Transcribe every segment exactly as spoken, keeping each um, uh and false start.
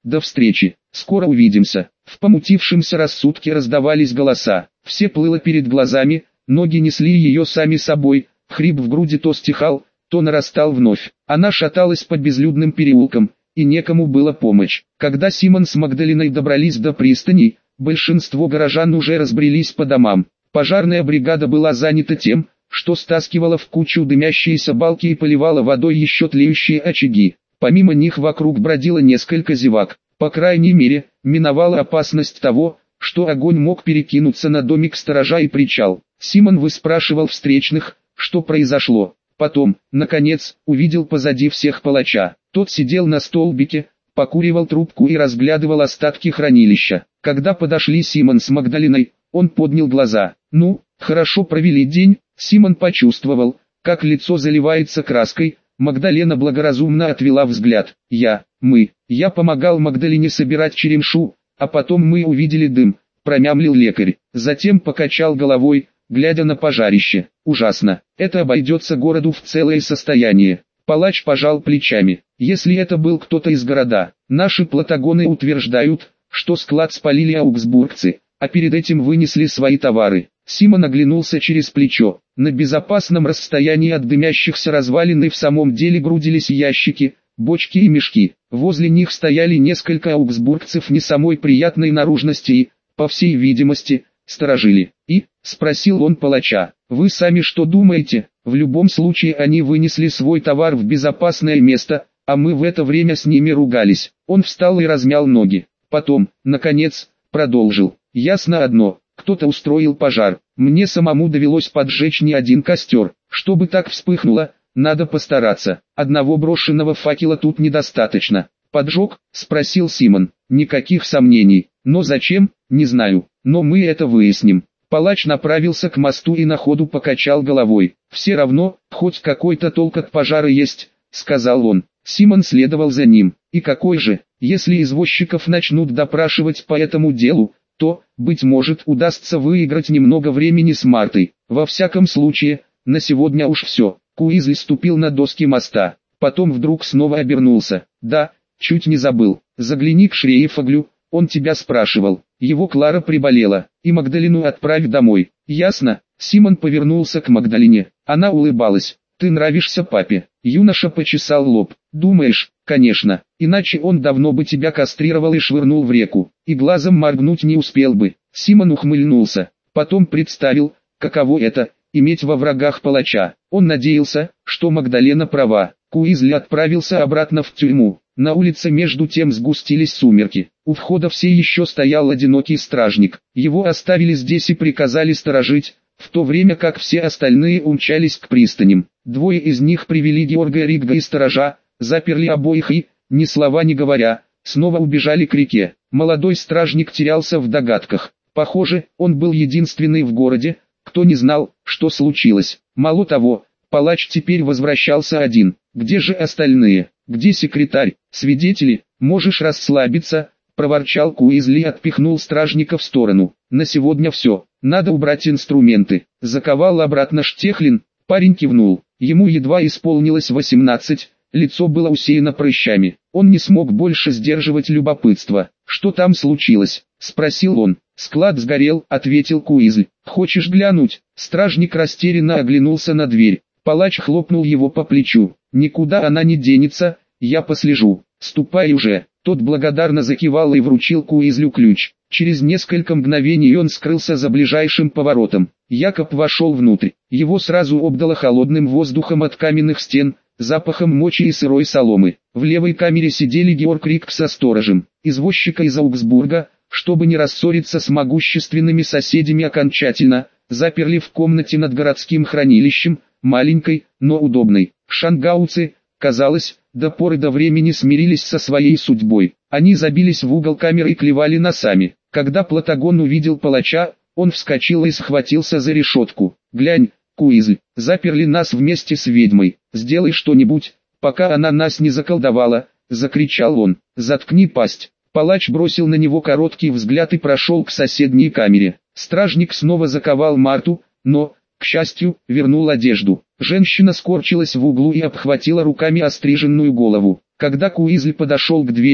До встречи, скоро увидимся. В помутившемся рассудке раздавались голоса, все плыло перед глазами, ноги несли ее сами собой, хрип в груди то стихал, то нарастал вновь. Она шаталась по безлюдным переулкам, и некому было помочь. Когда Симон с Магдалиной добрались до пристани, большинство горожан уже разбрелись по домам. Пожарная бригада была занята тем, что стаскивала в кучу дымящиеся балки и поливала водой еще тлеющие очаги. Помимо них вокруг бродило несколько зевак. По крайней мере, миновала опасность того, что огонь мог перекинуться на домик сторожа и причал. Симон выспрашивал встречных, что произошло. Потом, наконец, увидел позади всех палача. Тот сидел на столбике, покуривал трубку и разглядывал остатки хранилища. Когда подошли Симон с Магдалиной, он поднял глаза. «Ну, хорошо провели день». Симон почувствовал, как лицо заливается краской. Магдалена благоразумно отвела взгляд. «Я, мы, я помогал Магдалине собирать черемшу, а потом мы увидели дым», промямлил лекарь. Затем покачал головой, глядя на пожарище. «Ужасно, это обойдется городу в целое состояние». Палач пожал плечами. «Если это был кто-то из города, наши платагоны утверждают, что склад спалили аугсбургцы, а перед этим вынесли свои товары». Симон оглянулся через плечо. На безопасном расстоянии от дымящихся развалин и в самом деле грудились ящики, бочки и мешки. Возле них стояли несколько аугсбургцев не самой приятной наружности и, по всей видимости, сторожили. «И?» — спросил он палача. «Вы сами что думаете? В любом случае они вынесли свой товар в безопасное место, а мы в это время с ними ругались». Он встал и размял ноги. Потом, наконец, продолжил. «Ясно одно. Кто-то устроил пожар. Мне самому довелось поджечь не один костер. Чтобы так вспыхнуло, надо постараться. Одного брошенного факела тут недостаточно». «Поджог?» — спросил Симон. «Никаких сомнений. Но зачем? Не знаю. Но мы это выясним». Палач направился к мосту и на ходу покачал головой. «Все равно, хоть какой-то толк от пожара есть», — сказал он. Симон следовал за ним. «И какой же? Если извозчиков начнут допрашивать по этому делу, то, быть может, удастся выиграть немного времени с Мартой. Во всяком случае, на сегодня уж все». Куизли ступил на доски моста, потом вдруг снова обернулся. «Да, чуть не забыл. Загляни к Шрейфаглю, он тебя спрашивал. Его Клара приболела, и Магдалину отправь домой. Ясно?» Симон повернулся к Магдалине. Она улыбалась. «Ты нравишься папе». Юноша почесал лоб. «Думаешь?» «Конечно, иначе он давно бы тебя кастрировал и швырнул в реку, и глазом моргнуть не успел бы». Симон ухмыльнулся, потом представил, каково это — иметь во врагах палача. Он надеялся, что Магдалена права. Куизли отправился обратно в тюрьму. На улице между тем сгустились сумерки. У входа все еще стоял одинокий стражник. Его оставили здесь и приказали сторожить, в то время как все остальные умчались к пристаням. Двое из них привели Георга Ригга и сторожа, заперли обоих и, ни слова не говоря, снова убежали к реке. Молодой стражник терялся в догадках. Похоже, он был единственный в городе, кто не знал, что случилось. Мало того, палач теперь возвращался один. Где же остальные? Где секретарь? Свидетели? Можешь расслабиться, проворчал Куизли и отпихнул стражника в сторону. На сегодня все. Надо убрать инструменты. Заковал обратно Штехлин. Парень кивнул. Ему едва исполнилось восемнадцать. Лицо было усеяно прыщами. Он не смог больше сдерживать любопытство. «Что там случилось?» — спросил он. «Склад сгорел», — ответил Куизли. «Хочешь глянуть?» Стражник растерянно оглянулся на дверь. Палач хлопнул его по плечу. «Никуда она не денется, я послежу. Ступай уже». Тот благодарно закивал и вручил Куизлю ключ. Через несколько мгновений он скрылся за ближайшим поворотом. Якоб вошел внутрь. Его сразу обдало холодным воздухом от каменных стен, запахом мочи и сырой соломы. В левой камере сидели Георг Ригг со сторожем. Извозчика из Аугсбурга, чтобы не рассориться с могущественными соседями окончательно, заперли в комнате над городским хранилищем, маленькой, но удобной. Шангауцы, казалось, до поры до времени смирились со своей судьбой. Они забились в угол камеры и клевали носами. Когда Платагон увидел палача, он вскочил и схватился за решетку. «Глянь, Куизль, заперли нас вместе с ведьмой. Сделай что-нибудь, пока она нас не заколдовала», — закричал он. «Заткни пасть». Палач бросил на него короткий взгляд и прошел к соседней камере. Стражник снова заковал Марту, но, к счастью, вернул одежду. Женщина скорчилась в углу и обхватила руками остриженную голову. Когда Куизль подошел к двери,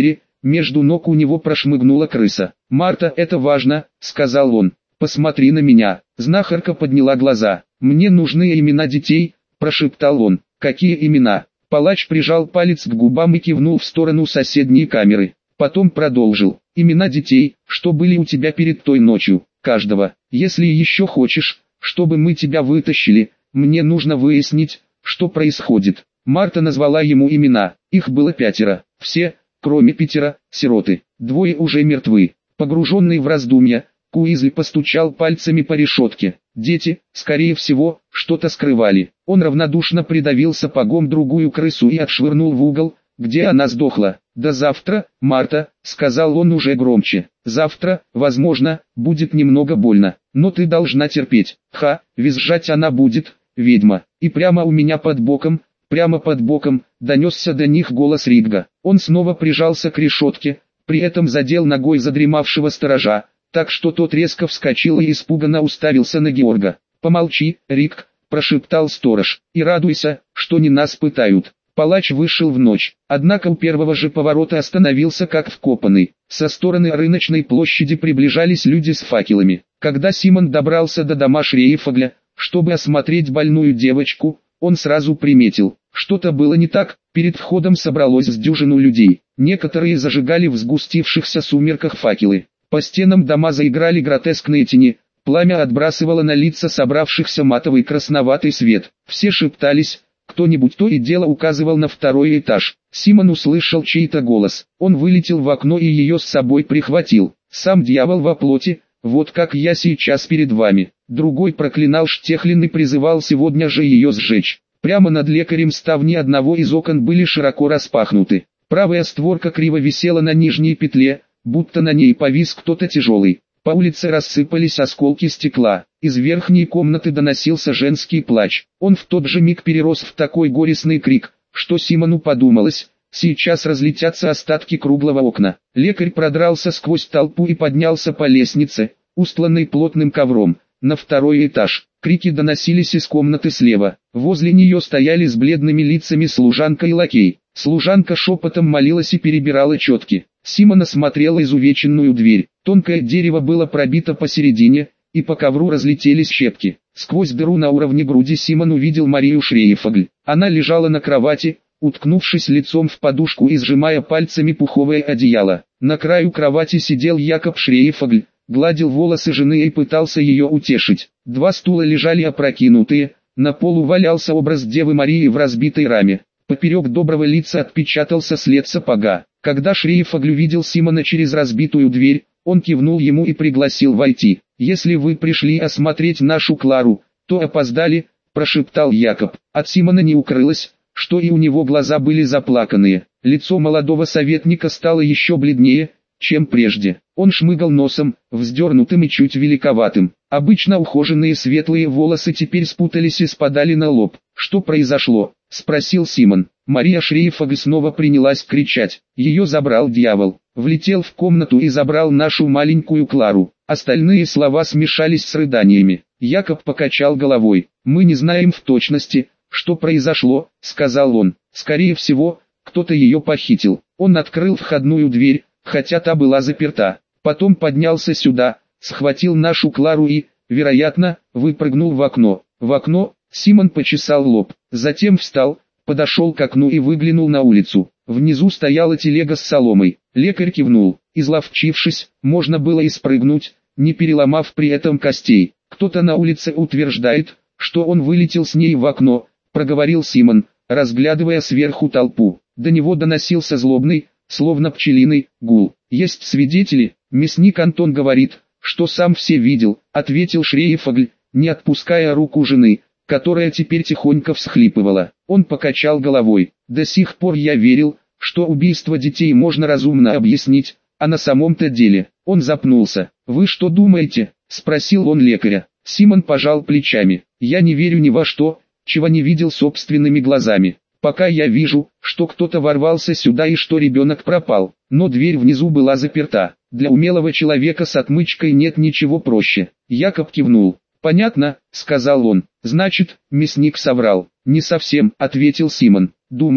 между ног у него прошмыгнула крыса. «Марта, это важно», — сказал он. «Посмотри на меня». Знахарка подняла глаза. «Мне нужны имена детей», — прошептал он. «Какие имена?» Палач прижал палец к губам и кивнул в сторону соседней камеры. Потом продолжил. «Имена детей, что были у тебя перед той ночью, каждого. Если еще хочешь, чтобы мы тебя вытащили, мне нужно выяснить, что происходит». Марта назвала ему имена. Их было пятеро. Все, кроме Питера, сироты. Двое уже мертвы. Погруженный в раздумья, Куизли постучал пальцами по решетке. Дети, скорее всего, что-то скрывали. Он равнодушно придавил сапогом другую крысу и отшвырнул в угол, где она сдохла. «До завтра, Марта», — сказал он уже громче. «Завтра, возможно, будет немного больно, но ты должна терпеть. Ха, визжать она будет, ведьма». И прямо у меня под боком, прямо под боком, донесся до них голос Ридга. Он снова прижался к решетке, при этом задел ногой задремавшего сторожа, так что тот резко вскочил и испуганно уставился на Георга. «Помолчи, Рик», — прошептал сторож, — «и радуйся, что не нас пытают». Палач вышел в ночь, однако у первого же поворота остановился как вкопанный. Со стороны рыночной площади приближались люди с факелами. Когда Симон добрался до дома Шрейфогля, чтобы осмотреть больную девочку, он сразу приметил, что-то было не так. Перед входом собралось с дюжину людей. Некоторые зажигали в сгустившихся сумерках факелы. По стенам дома заиграли гротескные тени, пламя отбрасывало на лица собравшихся матовый красноватый свет. Все шептались, кто-нибудь то и дело указывал на второй этаж. Симон услышал чей-то голос. Он вылетел в окно и ее с собой прихватил. «Сам дьявол во плоти, вот как я сейчас перед вами». Другой проклинал Штехлин и призывал сегодня же ее сжечь. Прямо над лекарем ставни одного из окон были широко распахнуты. Правая створка криво висела на нижней петле, будто на ней повис кто-то тяжелый. По улице рассыпались осколки стекла. Из верхней комнаты доносился женский плач. Он в тот же миг перерос в такой горестный крик, что Симону подумалось, сейчас разлетятся остатки круглого окна. Лекарь продрался сквозь толпу и поднялся по лестнице, устланной плотным ковром, на второй этаж. Крики доносились из комнаты слева. Возле нее стояли с бледными лицами служанка и лакей. Служанка шепотом молилась и перебирала четки. Симон осмотрел изувеченную дверь. Тонкое дерево было пробито посередине, и по ковру разлетелись щепки. Сквозь дыру на уровне груди Симон увидел Марию Шрейфогль. Она лежала на кровати, уткнувшись лицом в подушку и сжимая пальцами пуховое одеяло. На краю кровати сидел Якоб Шрейфогль, гладил волосы жены и пытался ее утешить. Два стула лежали опрокинутые, на полу валялся образ Девы Марии в разбитой раме. Поперек доброго лица отпечатался след сапога. Когда Шрейфогль увидел Симона через разбитую дверь, он кивнул ему и пригласил войти. «Если вы пришли осмотреть нашу Клару, то опоздали», – прошептал Якоб. От Симона не укрылось, что и у него глаза были заплаканные. Лицо молодого советника стало еще бледнее, чем прежде. Он шмыгал носом, вздернутым и чуть великоватым. Обычно ухоженные светлые волосы теперь спутались и спадали на лоб. «Что произошло?» – спросил Симон. Мария Шрейфогль снова принялась кричать. Ее забрал дьявол. Влетел в комнату и забрал нашу маленькую Клару. Остальные слова смешались с рыданиями. Якоб покачал головой. «Мы не знаем в точности, что произошло», — сказал он. «Скорее всего, кто-то ее похитил». Он открыл входную дверь, хотя та была заперта. Потом поднялся сюда, схватил нашу Клару и, вероятно, выпрыгнул в окно. В окно, Симон почесал лоб. Затем встал, подошел к окну и выглянул на улицу. Внизу стояла телега с соломой. Лекарь кивнул. Изловчившись, можно было и спрыгнуть, не переломав при этом костей. «Кто-то на улице утверждает, что он вылетел с ней в окно», — проговорил Симон, разглядывая сверху толпу. До него доносился злобный, словно пчелиный, гул. «Есть свидетели?» «Мясник Антон говорит, что сам все видел», — ответил Шрейфогль, не отпуская руку жены, которая теперь тихонько всхлипывала. Он покачал головой. «До сих пор я верил, что убийство детей можно разумно объяснить, а на самом-то деле...» Он запнулся. «Вы что думаете?» — спросил он лекаря. Симон пожал плечами. «Я не верю ни во что, чего не видел собственными глазами. Пока я вижу, что кто-то ворвался сюда и что ребенок пропал, но дверь внизу была заперта. Для умелого человека с отмычкой нет ничего проще». Якоб кивнул. «Понятно», — сказал он. «Значит, мясник соврал». «Не совсем», — ответил Симон. «Думаю,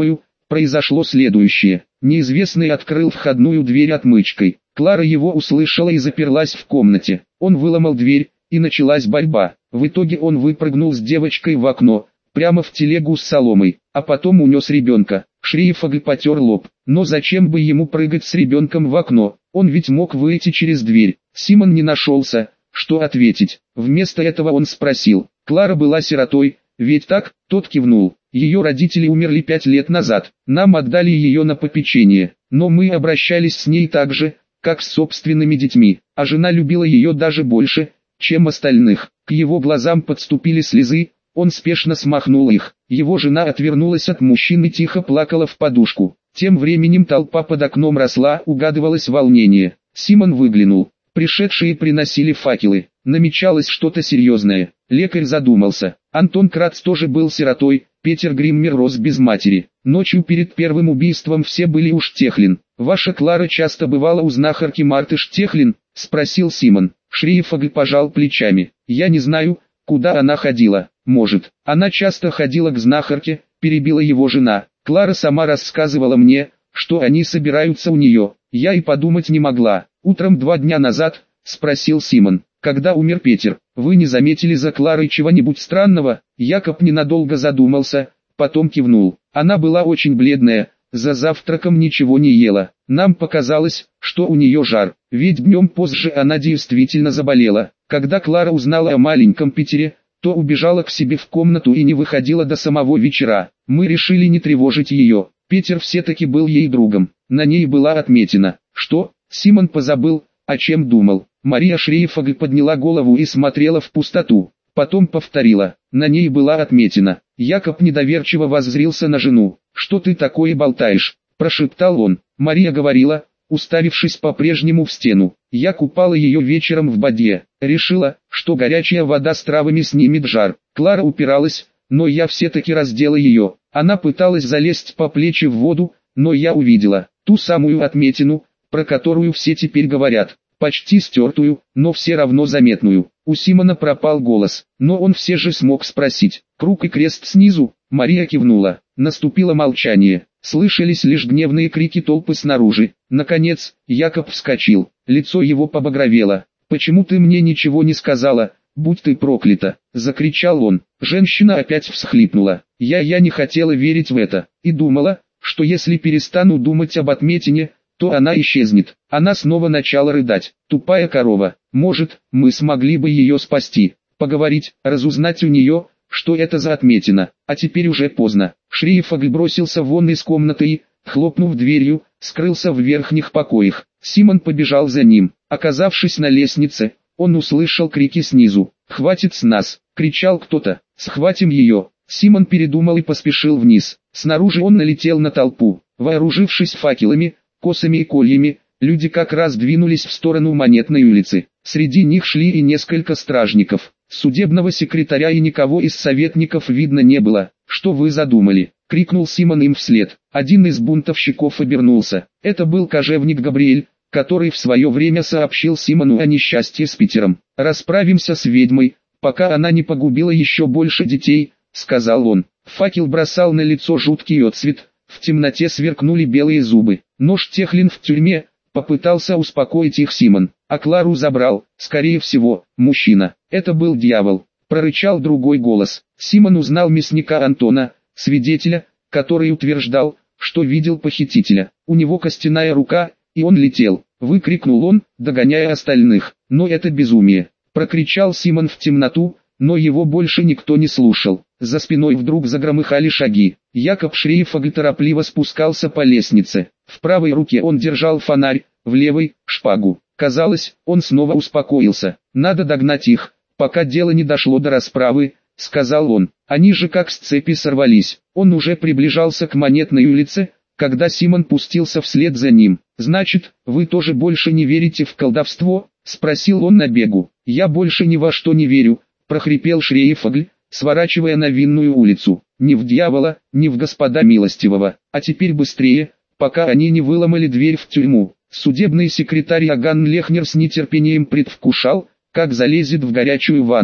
Произошло следующее. Неизвестный открыл входную дверь отмычкой. Клара его услышала и заперлась в комнате. Он выломал дверь, и началась борьба. В итоге он выпрыгнул с девочкой в окно, прямо в телегу с соломой, а потом унес ребенка. Шрейфогль потер лоб. Но зачем бы ему прыгать с ребенком в окно? Он ведь мог выйти через дверь. Симон не нашелся, что ответить. Вместо этого он спросил. Клара была сиротой, ведь так? Тот кивнул. Ее родители умерли пять лет назад. Нам отдали ее на попечение. Но мы обращались с ней так же, как с собственными детьми. А жена любила ее даже больше, чем остальных. К его глазам подступили слезы. Он спешно смахнул их. Его жена отвернулась от мужчины и тихо плакала в подушку. Тем временем толпа под окном росла, угадывалось волнение. Симон выглянул. Пришедшие приносили факелы. Намечалось что-то серьезное. Лекарь задумался. Антон Крац тоже был сиротой, Петер Гриммер рос без матери. Ночью перед первым убийством все были у Штехлин. «Ваша Клара часто бывала у знахарки Марты Штехлин?» – спросил Симон. Шрейфогль пожал плечами. «Я не знаю, куда она ходила. Может, она часто ходила к знахарке», – перебила его жена. «Клара сама рассказывала мне, что они собираются у нее. Я и подумать не могла. Утром два дня назад», – спросил Симон, – «когда умер Петер, вы не заметили за Кларой чего-нибудь странного?» Якоб ненадолго задумался, потом кивнул. Она была очень бледная, за завтраком ничего не ела. Нам показалось, что у нее жар, ведь днем позже она действительно заболела. Когда Клара узнала о маленьком Питере, то убежала к себе в комнату и не выходила до самого вечера. Мы решили не тревожить ее. Питер все-таки был ей другом. На ней была отметина. Что? Симон позабыл, о чем думал. Мария Шрейфогль подняла голову и смотрела в пустоту. Потом повторила. На ней была отметина. Якоб недоверчиво воззрился на жену. «Что ты такое болтаешь?» – прошептал он. Мария говорила, уставившись по-прежнему в стену. «Я купала ее вечером в бадье. Решила, что горячая вода с травами снимет жар. Клара упиралась, но я все-таки раздела ее. Она пыталась залезть по плечи в воду, но я увидела ту самую отметину, про которую все теперь говорят. Почти стертую, но все равно заметную». У Симона пропал голос, но он все же смог спросить. «Круг и крест снизу?» Мария кивнула. Наступило молчание. Слышались лишь гневные крики толпы снаружи. Наконец, Якоб вскочил. Лицо его побагровело. «Почему ты мне ничего не сказала? Будь ты проклята!» — закричал он. Женщина опять всхлипнула. «Я я не хотела верить в это, и думала, что если перестану думать об отметине, то она исчезнет». Она снова начала рыдать. «Тупая корова, может, мы смогли бы ее спасти, поговорить, разузнать у нее, что это за отметина, а теперь уже поздно». Шрейфогль бросился вон из комнаты и, хлопнув дверью, скрылся в верхних покоях. Симон побежал за ним. Оказавшись на лестнице, он услышал крики снизу. «Хватит с нас!» — кричал кто-то. «Схватим ее!» Симон передумал и поспешил вниз. Снаружи он налетел на толпу. Вооружившись факелами, косами и кольями, люди как раз двинулись в сторону Монетной улицы. Среди них шли и несколько стражников. Судебного секретаря и никого из советников видно не было. «Что вы задумали?» — крикнул Симон им вслед. Один из бунтовщиков обернулся. Это был кожевник Габриэль, который в свое время сообщил Симону о несчастье с Питером. «Расправимся с ведьмой, пока она не погубила еще больше детей», — сказал он. Факел бросал на лицо жуткий отсвет, в темноте сверкнули белые зубы. «Но Штехлин в тюрьме», — попытался успокоить их Симон. «А Клару забрал, скорее всего, мужчина». «Это был дьявол», — прорычал другой голос. Симон узнал мясника Антона, свидетеля, который утверждал, что видел похитителя. У него костяная рука, и он летел. Выкрикнул он, догоняя остальных. «Но это безумие!» — прокричал Симон в темноту, но его больше никто не слушал. За спиной вдруг загромыхали шаги. Якоб Шрейфогль торопливо спускался по лестнице. В правой руке он держал фонарь, в левой — шпагу. Казалось, он снова успокоился. «Надо догнать их, пока дело не дошло до расправы», — сказал он. Они же как с цепи сорвались. Он уже приближался к Монетной улице, когда Симон пустился вслед за ним. «Значит, вы тоже больше не верите в колдовство?» — спросил он на бегу. «Я больше ни во что не верю», — прохрипел Шрейфогль, сворачивая на Винную улицу. «Ни в дьявола, ни в Господа милостивого. А теперь быстрее, пока они не выломали дверь в тюрьму». Судебный секретарь Иоганн Лехнер с нетерпением предвкушал, как залезет в горячую ванну.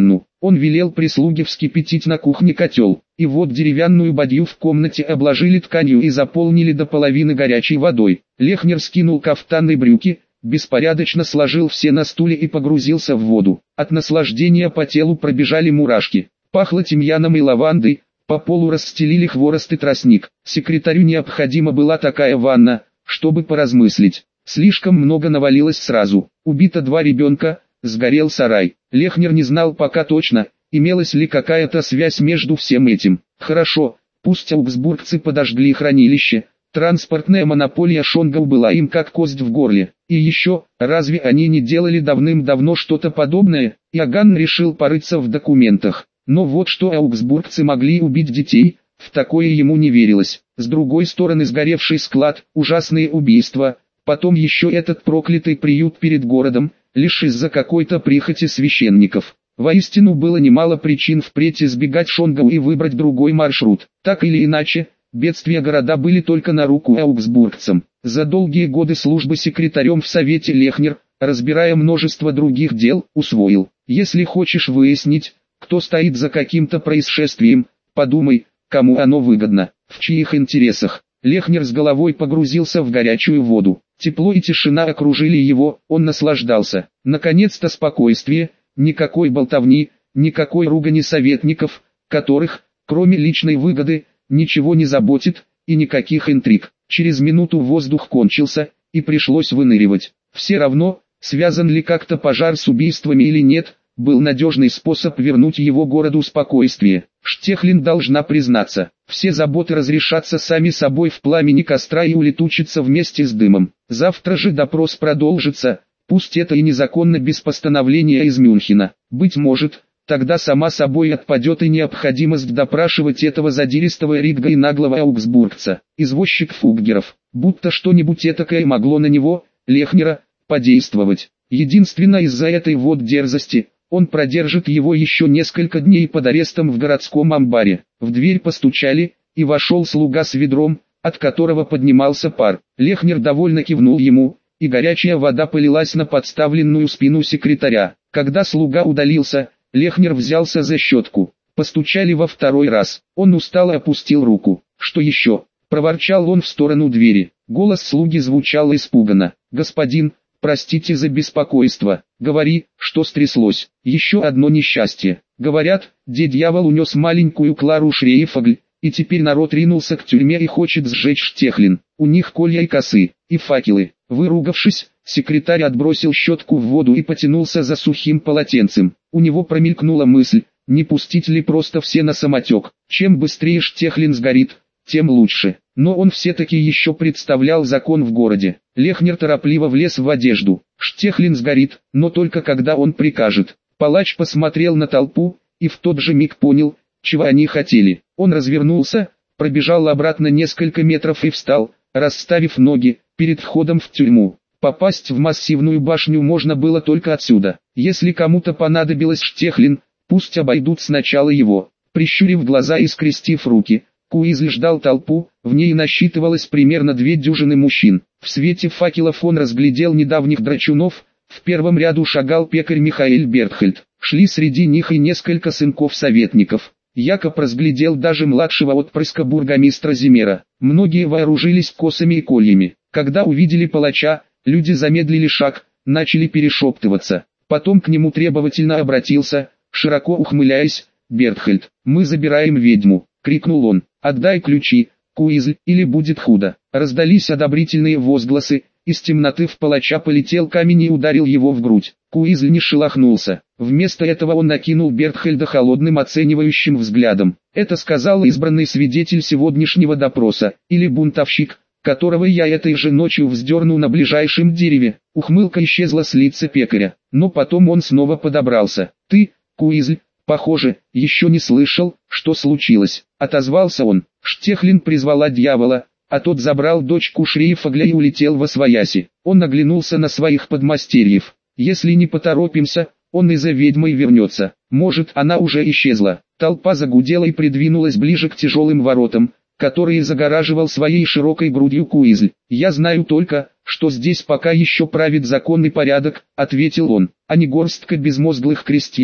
Он велел прислуге вскипятить на кухне котел, и вот деревянную бадью в комнате обложили тканью и заполнили до половины горячей водой. Лехнер скинул кафтан и брюки, беспорядочно сложил все на стуле и погрузился в воду. От наслаждения по телу пробежали мурашки. Пахло тимьяном и лавандой, по полу расстелили хворост и тростник. Секретарю необходима была такая ванна, чтобы поразмыслить. Слишком много навалилось сразу. Убито два ребенка, сгорел сарай. Лехнер не знал пока точно, имелась ли какая-то связь между всем этим. Хорошо, пусть аугсбургцы подожгли хранилище. Транспортная монополия Шонгау была им как кость в горле. И еще, разве они не делали давным-давно что-то подобное? Иоганн решил порыться в документах. Но вот что аугсбургцы могли убить детей, в такое ему не верилось. С другой стороны сгоревший склад, ужасные убийства, потом еще этот проклятый приют перед городом, лишь из-за какой-то прихоти священников. Воистину было немало причин впредь избегать Шонгау и выбрать другой маршрут. Так или иначе, бедствия города были только на руку аугсбургцам. За долгие годы службы секретарем в Совете Лехнер, разбирая множество других дел, усвоил: если хочешь выяснить, кто стоит за каким-то происшествием, подумай, кому оно выгодно, в чьих интересах. Лехнер с головой погрузился в горячую воду. Тепло и тишина окружили его, он наслаждался. Наконец-то спокойствие, никакой болтовни, никакой ругани советников, которых, кроме личной выгоды, ничего не заботит, и никаких интриг. Через минуту воздух кончился, и пришлось выныривать. Все равно, связан ли как-то пожар с убийствами или нет, был надежный способ вернуть его городу спокойствие. Штехлин должна признаться, все заботы разрешатся сами собой в пламени костра и улетучатся вместе с дымом. Завтра же допрос продолжится, пусть это и незаконно без постановления из Мюнхена. Быть может, тогда сама собой отпадет и необходимость допрашивать этого задиристого Ригга и наглого аугсбургца. Извозчик Фуггеров, будто что-нибудь этакое могло на него, Лехнера, подействовать. Единственно из-за этой вот дерзости, он продержит его еще несколько дней под арестом в городском амбаре. В дверь постучали, и вошел слуга с ведром, от которого поднимался пар. Лехнер довольно кивнул ему, и горячая вода полилась на подставленную спину секретаря. Когда слуга удалился, Лехнер взялся за щетку. Постучали во второй раз. Он устало опустил руку. «Что еще?» – проворчал он в сторону двери. Голос слуги звучал испуганно. «Господин, простите за беспокойство. Говори, что стряслось. Еще одно несчастье. Говорят, дьявол унес маленькую Клару Шрейфагль, и теперь народ ринулся к тюрьме и хочет сжечь Штехлин. У них колья и косы, и факелы». Выругавшись, секретарь отбросил щетку в воду и потянулся за сухим полотенцем. У него промелькнула мысль, не пустить ли просто все на самотек. Чем быстрее Штехлин сгорит, тем лучше. Но он все-таки еще представлял закон в городе. Лехнер торопливо влез в одежду. Штехлин сгорит, но только когда он прикажет. Палач посмотрел на толпу, и в тот же миг понял, чего они хотели. Он развернулся, пробежал обратно несколько метров и встал, расставив ноги, перед входом в тюрьму. Попасть в массивную башню можно было только отсюда. Если кому-то понадобилось Штехлин, пусть обойдут сначала его. Прищурив глаза и скрестив руки, Куизль ждал толпу, в ней насчитывалось примерно две дюжины мужчин. В свете факелов он разглядел недавних драчунов, в первом ряду шагал пекарь Михаэль Бертхельд. Шли среди них и несколько сынков советников. Якоб разглядел даже младшего отпрыска бургомистра Зимера. Многие вооружились косами и кольями. Когда увидели палача, люди замедлили шаг, начали перешептываться. Потом к нему требовательно обратился, широко ухмыляясь, «Бертхельд, мы забираем ведьму», — крикнул он. «Отдай ключи, Куизль, или будет худо». Раздались одобрительные возгласы, из темноты в палача полетел камень и ударил его в грудь. Куизль не шелохнулся. Вместо этого он накинул Бертхельда холодным оценивающим взглядом. «Это сказал избранный свидетель сегодняшнего допроса, или бунтовщик, которого я этой же ночью вздерну на ближайшем дереве». Ухмылка исчезла с лица пекаря, но потом он снова подобрался. «Ты, Куизль, похоже, еще не слышал, что случилось», — отозвался он. Штехлин призвала дьявола, а тот забрал дочку Шрейфагля и улетел восвояси. Он оглянулся на своих подмастерьев. «Если не поторопимся, он и за ведьмой вернется. Может, она уже исчезла». Толпа загудела и придвинулась ближе к тяжелым воротам, которые загораживал своей широкой грудью Куизль. «Я знаю только, что здесь пока еще правит закон и порядок», — ответил он, — «а не горстка безмозглых крестьян,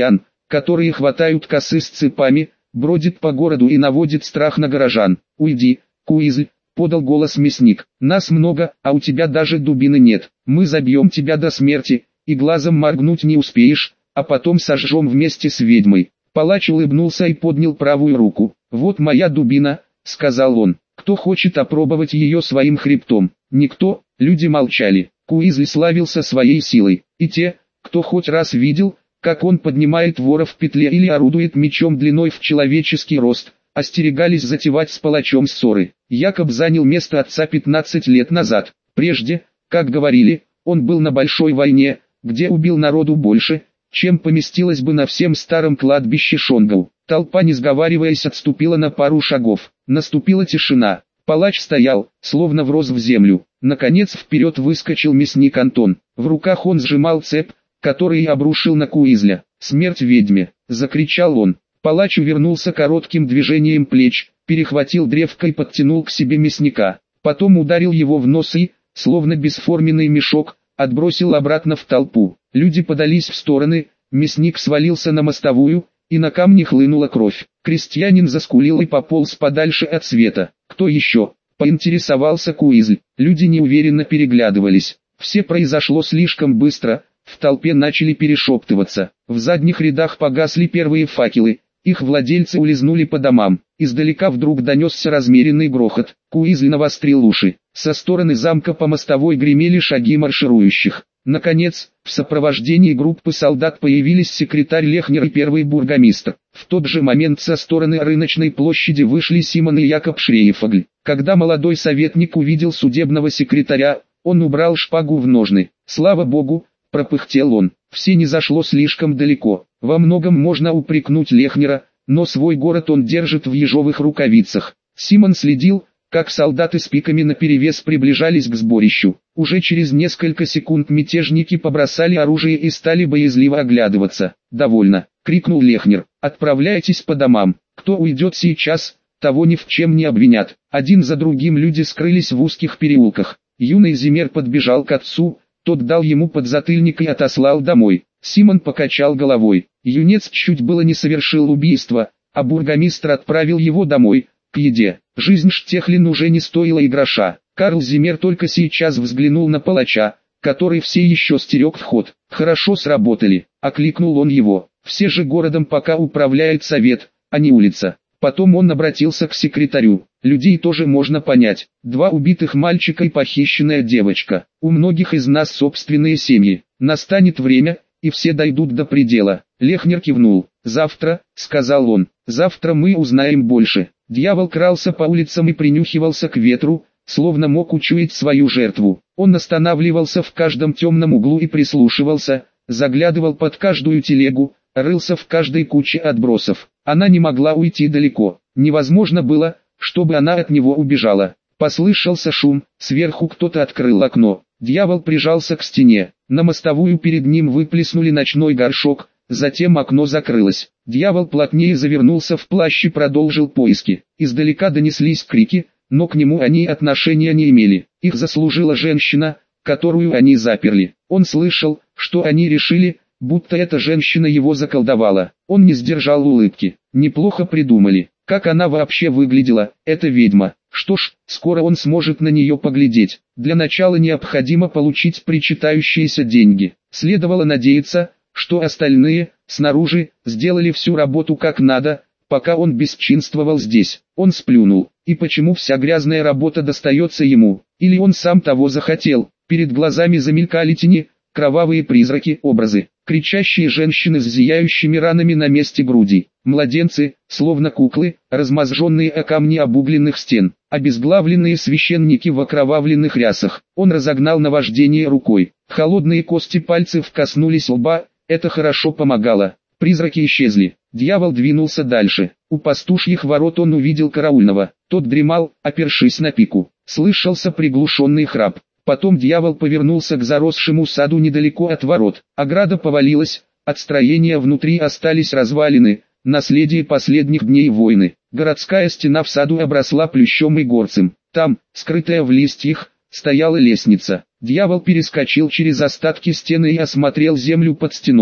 которые хватают косы с цепами, бродит по городу и наводит страх на горожан. «Уйди, Куизль», — подал голос мясник. «Нас много, а у тебя даже дубины нет. Мы забьем тебя до смерти, и глазом моргнуть не успеешь, а потом сожжем вместе с ведьмой». Палач улыбнулся и поднял правую руку. «Вот моя дубина», — сказал он. «Кто хочет опробовать ее своим хребтом?» Никто. Люди молчали. Куизль славился своей силой, и те, кто хоть раз видел, как он поднимает вора в петле или орудует мечом длиной в человеческий рост, остерегались затевать с палачом ссоры. Якоб занял место отца пятнадцать лет назад. Прежде, как говорили, он был на большой войне, где убил народу больше, чем поместилось бы на всем старом кладбище Шонгау. Толпа, не сговариваясь, отступила на пару шагов. Наступила тишина. Палач стоял, словно врос в землю. Наконец вперед выскочил мясник Антон. В руках он сжимал цепь, который и обрушил на Куизля. «Смерть ведьме!» — закричал он. Палач увернулся коротким движением плеч, перехватил древко и подтянул к себе мясника. Потом ударил его в нос и, словно бесформенный мешок, отбросил обратно в толпу. Люди подались в стороны, мясник свалился на мостовую, и на камни хлынула кровь. Крестьянин заскулил и пополз подальше от света. «Кто еще?» — поинтересовался Куизль. Люди неуверенно переглядывались. Все произошло слишком быстро, в толпе начали перешептываться. В задних рядах погасли первые факелы, их владельцы улизнули по домам. Издалека вдруг донесся размеренный грохот. Куизль навострил уши. Со стороны замка по мостовой гремели шаги марширующих. Наконец, в сопровождении группы солдат появились секретарь Лехнер и первый бургомистр. В тот же момент со стороны рыночной площади вышли Симон и Якоб Шрейфогль. Когда молодой советник увидел судебного секретаря, он убрал шпагу в ножны. «Слава Богу!» — пропыхтел он. «Все не зашло слишком далеко. Во многом можно упрекнуть Лехнера, но свой город он держит в ежовых рукавицах». Симон следил, как солдаты с пиками наперевес приближались к сборищу. Уже через несколько секунд мятежники побросали оружие и стали боязливо оглядываться. «Довольно!» — крикнул Лехнер. «Отправляйтесь по домам. Кто уйдет сейчас, того ни в чем не обвинят». Один за другим люди скрылись в узких переулках. Юный Зимер подбежал к отцу, тот дал ему подзатыльник и отослал домой. Симон покачал головой. Юнец чуть было не совершил убийство, а бургомистр отправил его домой, к еде. Жизнь Штехлин уже не стоила и гроша. Карл Зимер только сейчас взглянул на палача, который все еще стерег вход. «Хорошо сработали», — окликнул он его. «Все же городом пока управляет совет, а не улица». Потом он обратился к секретарю. «Людей тоже можно понять. Два убитых мальчика и похищенная девочка. У многих из нас собственные семьи. Настанет время, и все дойдут до предела». Лехнер кивнул. «Завтра», — сказал он, — «завтра мы узнаем больше». Дьявол крался по улицам и принюхивался к ветру, словно мог учуять свою жертву. Он останавливался в каждом темном углу и прислушивался, заглядывал под каждую телегу, рылся в каждой куче отбросов. Она не могла уйти далеко. Невозможно было, чтобы она от него убежала. Послышался шум, сверху кто-то открыл окно. Дьявол прижался к стене. На мостовую перед ним выплеснули ночной горшок, затем окно закрылось. Дьявол плотнее завернулся в плащ и продолжил поиски. Издалека донеслись крики, но к нему они отношения не имели. Их заслужила женщина, которую они заперли. Он слышал, что они решили, будто эта женщина его заколдовала. Он не сдержал улыбки. Неплохо придумали. Как она вообще выглядела, эта ведьма. Что ж, скоро он сможет на нее поглядеть. Для начала необходимо получить причитающиеся деньги. Следовало надеяться, что остальные, снаружи, сделали всю работу как надо, пока он бесчинствовал здесь. Он сплюнул. И почему вся грязная работа достается ему? Или он сам того захотел? Перед глазами замелькали тени, кровавые призраки, образы. Кричащие женщины с зияющими ранами на месте груди. Младенцы, словно куклы, размазженные о камни обугленных стен. Обезглавленные священники в окровавленных рясах. Он разогнал наваждение рукой. Холодные кости пальцев коснулись лба, это хорошо помогало. Призраки исчезли. Дьявол двинулся дальше. У пастушьих ворот он увидел караульного. Тот дремал, опершись на пику. Слышался приглушенный храп. Потом дьявол повернулся к заросшему саду недалеко от ворот. Ограда повалилась, от строения внутри остались развалины, наследие последних дней войны. Городская стена в саду обросла плющом и горцем. Там, скрытая в листьях, стояла лестница. Дьявол перескочил через остатки стены и осмотрел землю под стеной.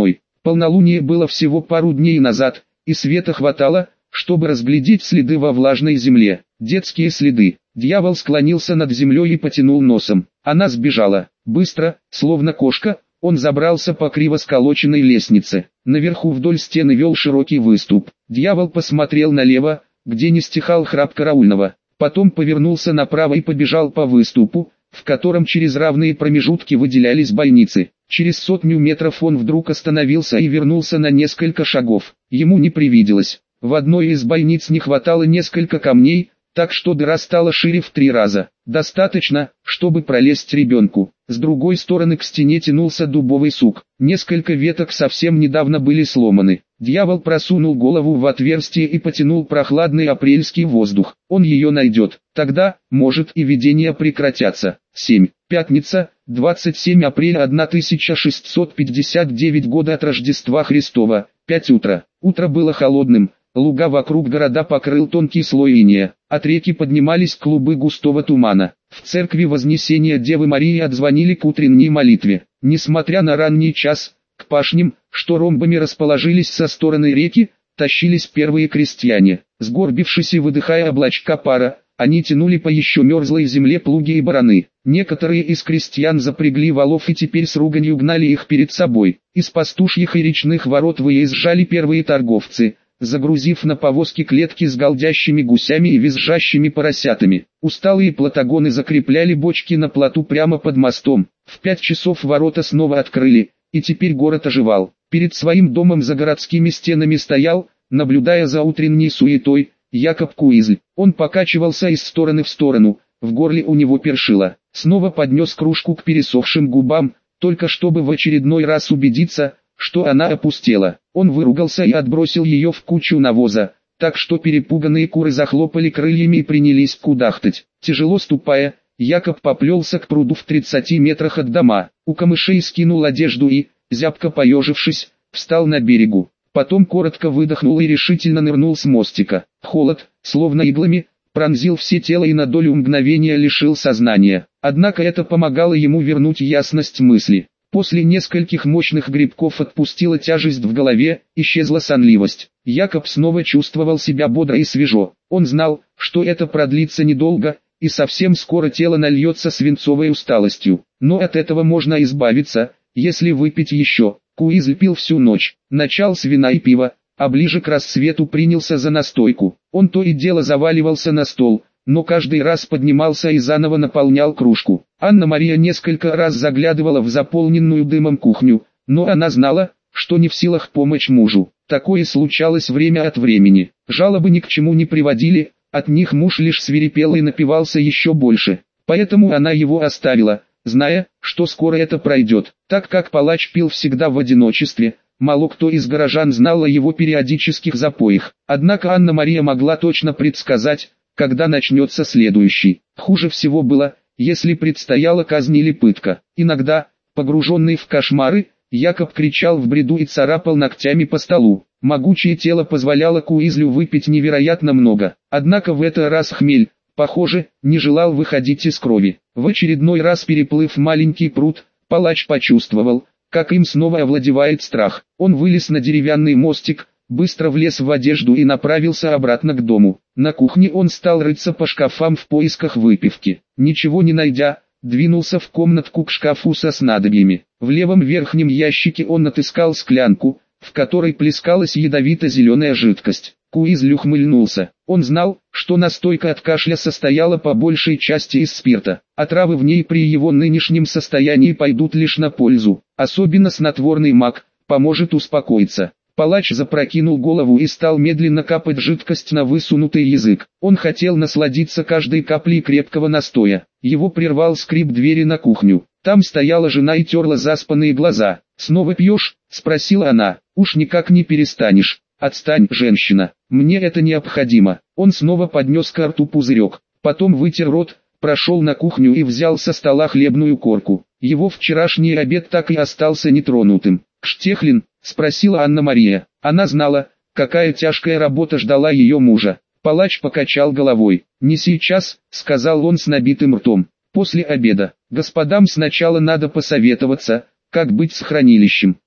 Полнолуние было всего пару дней назад, и света хватало, чтобы разглядеть следы во влажной земле. Детские следы. Дьявол склонился над землей и потянул носом. Она сбежала. Быстро, словно кошка, он забрался по криво сколоченной лестнице. Наверху вдоль стены вел широкий выступ. Дьявол посмотрел налево, где не стихал храп караульного. Потом повернулся направо и побежал по выступу, в котором через равные промежутки выделялись бойницы. Через сотню метров он вдруг остановился и вернулся на несколько шагов. Ему не привиделось. В одной из бойниц не хватало несколько камней, так что дыра стала шире в три раза. Достаточно, чтобы пролезть ребенку. С другой стороны к стене тянулся дубовый сук. Несколько веток совсем недавно были сломаны. Дьявол просунул голову в отверстие и потянул прохладный апрельский воздух. Он ее найдет. Тогда, может, и видения прекратятся. семь. Пятница, двадцать седьмого апреля тысяча шестьсот пятьдесят девятого года от Рождества Христова. пять утра. Утро было холодным. Луга вокруг города покрыл тонкий слой инея. От реки поднимались клубы густого тумана. В церкви Вознесения Девы Марии отзвонили к утренней молитве. Несмотря на ранний час, к пашням, что ромбами расположились со стороны реки, тащились первые крестьяне. Сгорбившись и выдыхая облачка пара, они тянули по еще мерзлой земле плуги и бараны. Некоторые из крестьян запрягли валов и теперь с руганью гнали их перед собой. Из пастушьих и речных ворот выезжали первые торговцы, загрузив на повозки клетки с галдящими гусями и визжащими поросятами. Усталые плотогоны закрепляли бочки на плоту прямо под мостом. В пять часов ворота снова открыли, и теперь город оживал. Перед своим домом за городскими стенами стоял, наблюдая за утренней суетой, Якоб Куизль. Он покачивался из стороны в сторону, в горле у него першило. Снова поднес кружку к пересохшим губам, только чтобы в очередной раз убедиться, что она опустела. Он выругался и отбросил ее в кучу навоза, так что перепуганные куры захлопали крыльями и принялись кудахтать. Тяжело ступая, Якоб поплелся к пруду в тридцати метрах от дома. У камышей скинул одежду и, зябко поежившись, встал на берегу. Потом коротко выдохнул и решительно нырнул с мостика. Холод, словно иглами, пронзил все тело и на долю мгновения лишил сознания. Однако это помогало ему вернуть ясность мысли. После нескольких мощных грибков отпустила тяжесть в голове, исчезла сонливость. Якоб снова чувствовал себя бодро и свежо. Он знал, что это продлится недолго, и совсем скоро тело нальется свинцовой усталостью. Но от этого можно избавиться, если выпить еще. Куизль пил всю ночь, начал с вина и пива, а ближе к рассвету принялся за настойку. Он то и дело заваливался на стол, но каждый раз поднимался и заново наполнял кружку. Анна-Мария несколько раз заглядывала в заполненную дымом кухню, но она знала, что не в силах помочь мужу. Такое случалось время от времени. Жалобы ни к чему не приводили, от них муж лишь свирепел и напивался еще больше. Поэтому она его оставила, зная, что скоро это пройдет. Так как палач пил всегда в одиночестве, мало кто из горожан знал о его периодических запоях. Однако Анна-Мария могла точно предсказать, когда начнется следующий. Хуже всего было, если предстояла казнь или пытка. Иногда, погруженный в кошмары, Якоб кричал в бреду и царапал ногтями по столу. Могучее тело позволяло Куизлю выпить невероятно много. Однако в этот раз хмель, похоже, не желал выходить из крови. В очередной раз переплыв маленький пруд, палач почувствовал, как им снова овладевает страх. Он вылез на деревянный мостик, быстро влез в одежду и направился обратно к дому. На кухне он стал рыться по шкафам в поисках выпивки. Ничего не найдя, двинулся в комнатку к шкафу со снадобьями. В левом верхнем ящике он отыскал склянку, в которой плескалась ядовито-зеленая жидкость. Куизль ухмыльнулся. Он знал, что настойка от кашля состояла по большей части из спирта, а травы в ней при его нынешнем состоянии пойдут лишь на пользу. Особенно снотворный маг поможет успокоиться. Палач запрокинул голову и стал медленно капать жидкость на высунутый язык. Он хотел насладиться каждой каплей крепкого настоя. Его прервал скрип двери на кухню. Там стояла жена и терла заспанные глаза. «Снова пьешь?» – спросила она. «Уж никак не перестанешь». «Отстань, женщина, мне это необходимо». Он снова поднес к рту пузырек, потом вытер рот, прошел на кухню и взял со стола хлебную корку. Его вчерашний обед так и остался нетронутым. «Штехлин?» – спросила Анна-Мария. Она знала, какая тяжкая работа ждала ее мужа. Палач покачал головой. «Не сейчас», – сказал он с набитым ртом. «После обеда. Господам сначала надо посоветоваться, как быть с хранилищем.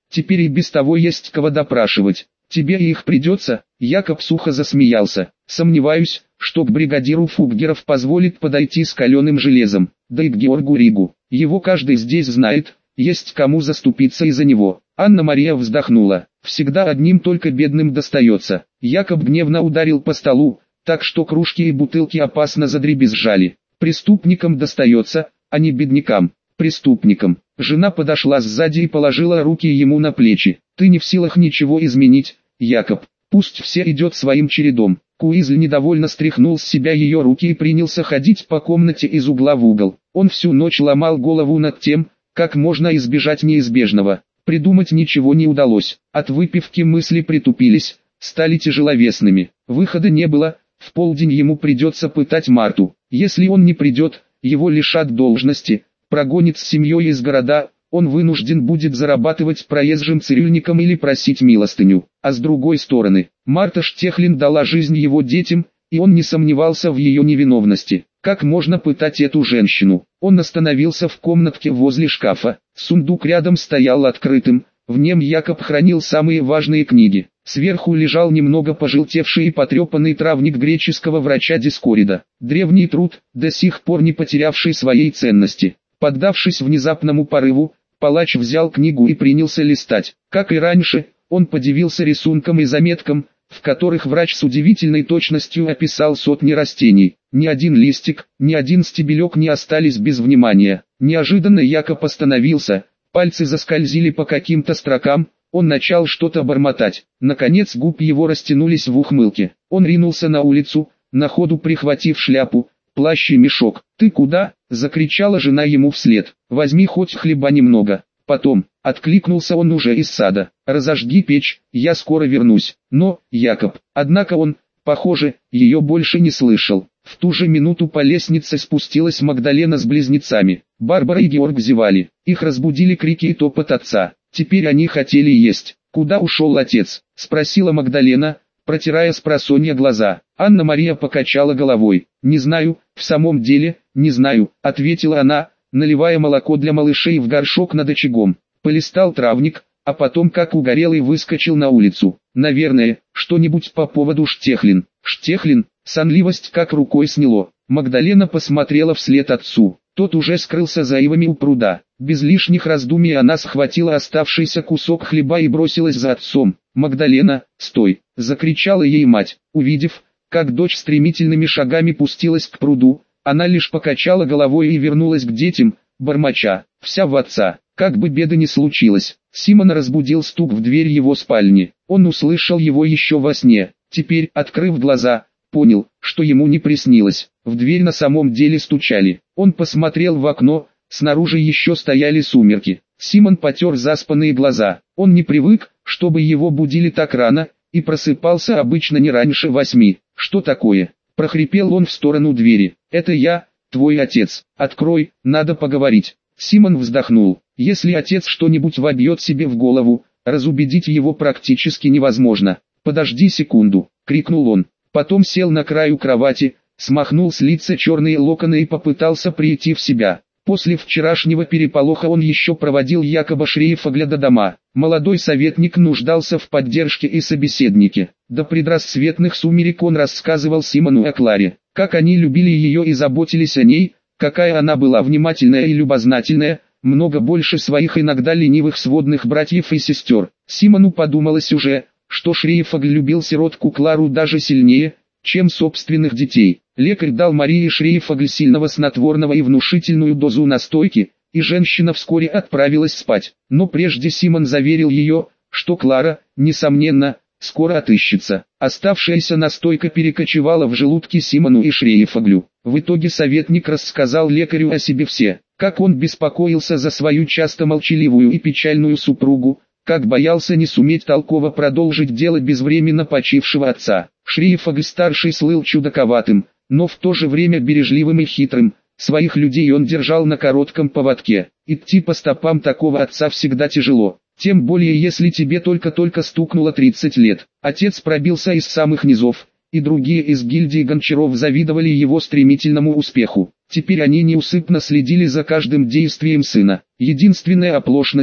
теперь и без того есть кого допрашивать. Тебе и их придется?» Якоб сухо засмеялся. «Сомневаюсь, что к бригадиру Фуггеров позволит подойти с каленым железом, да и к Георгу Ригу. Его каждый здесь знает, есть кому заступиться из-за него». Анна-Мария вздохнула. «Всегда одним только бедным достается». Якоб гневно ударил по столу, так что кружки и бутылки опасно задребезжали. «Преступникам достается, а не беднякам. Преступникам». Жена подошла сзади и положила руки ему на плечи. «Ты не в силах ничего изменить, Якоб. Пусть все идет своим чередом». Куизль недовольно стряхнул с себя ее руки и принялся ходить по комнате из угла в угол. Он всю ночь ломал голову над тем, как можно избежать неизбежного. Придумать ничего не удалось. От выпивки мысли притупились, стали тяжеловесными. Выхода не было, в полдень ему придется пытать Марту. Если он не придет, его лишат должности, прогонит с семьей из города, он вынужден будет зарабатывать проезжим цирюльником или просить милостыню. А с другой стороны, Марта Штехлин дала жизнь его детям, и он не сомневался в ее невиновности. Как можно пытать эту женщину? Он остановился в комнатке возле шкафа. Сундук рядом стоял открытым, в нем Якоб хранил самые важные книги. Сверху лежал немного пожелтевший и потрепанный травник греческого врача Дискорида. Древний труд, до сих пор не потерявший своей ценности. Поддавшись внезапному порыву, палач взял книгу и принялся листать. Как и раньше, он подивился рисункам и заметкам, в которых врач с удивительной точностью описал сотни растений. Ни один листик, ни один стебелек не остались без внимания. Неожиданно Якоб остановился, пальцы заскользили по каким-то строкам, он начал что-то бормотать. Наконец губы его растянулись в ухмылке. Он ринулся на улицу, на ходу прихватив шляпу, плащ и мешок. «Ты куда?» — закричала жена ему вслед. «Возьми хоть хлеба немного». Потом, откликнулся он уже из сада. «Разожги печь, я скоро вернусь». Но, Якоб, однако он, похоже, ее больше не слышал. В ту же минуту по лестнице спустилась Магдалена с близнецами. Барбара и Георг зевали. Их разбудили крики и топот отца. Теперь они хотели есть. «Куда ушел отец?» — спросила Магдалена, протирая с просонья глаза. Анна-Мария покачала головой. «Не знаю, в самом деле, не знаю», — ответила она, наливая молоко для малышей в горшок над очагом. Полистал травник, а потом как угорелый выскочил на улицу. «Наверное, что-нибудь по поводу Штехлин». «Штехлин?» Сонливость как рукой сняло. Магдалена посмотрела вслед отцу. Тот уже скрылся за ивами у пруда. Без лишних раздумий она схватила оставшийся кусок хлеба и бросилась за отцом. «Магдалена, стой!» — закричала ей мать. Увидев, как дочь стремительными шагами пустилась к пруду, она лишь покачала головой и вернулась к детям, бормоча: «Вся в отца». Как бы беды ни случилось, Симона разбудил стук в дверь его спальни. Он услышал его еще во сне. Теперь, открыв глаза, понял, что ему не приснилось. В дверь на самом деле стучали. Он посмотрел в окно, снаружи еще стояли сумерки. Симон потер заспанные глаза. Он не привык, чтобы его будили так рано, и просыпался обычно не раньше восьми. «Что такое?» — прохрипел он в сторону двери. «Это я, твой отец. Открой, надо поговорить». Симон вздохнул. Если отец что-нибудь вобьет себе в голову, разубедить его практически невозможно. «Подожди секунду», — крикнул он. Потом сел на краю кровати, смахнул с лица черные локоны и попытался прийти в себя. После вчерашнего переполоха он еще проводил Якоба Шрейфогля до дома. Молодой советник нуждался в поддержке и собеседнике. До предрассветных сумерек он рассказывал Симону о Кларе, как они любили ее и заботились о ней, какая она была внимательная и любознательная, много больше своих иногда ленивых сводных братьев и сестер. Симону подумалось уже, что Шрейфогль любил сиротку Клару даже сильнее, чем собственных детей. Лекарь дал Марии Шрейфогль сильного снотворного и внушительную дозу настойки, и женщина вскоре отправилась спать. Но прежде Симон заверил ее, что Клара, несомненно, скоро отыщется. Оставшаяся настойка перекочевала в желудки Симону и Шрейфоглю. В итоге советник рассказал лекарю о себе все, как он беспокоился за свою часто молчаливую и печальную супругу, как боялся не суметь толково продолжить дело безвременно почившего отца. Шрейфогль-старший слыл чудаковатым, но в то же время бережливым и хитрым. Своих людей он держал на коротком поводке. Идти по стопам такого отца всегда тяжело, тем более если тебе только-только стукнуло тридцать лет. Отец пробился из самых низов, и другие из гильдии гончаров завидовали его стремительному успеху. Теперь они неусыпно следили за каждым действием сына. Единственная оплошность,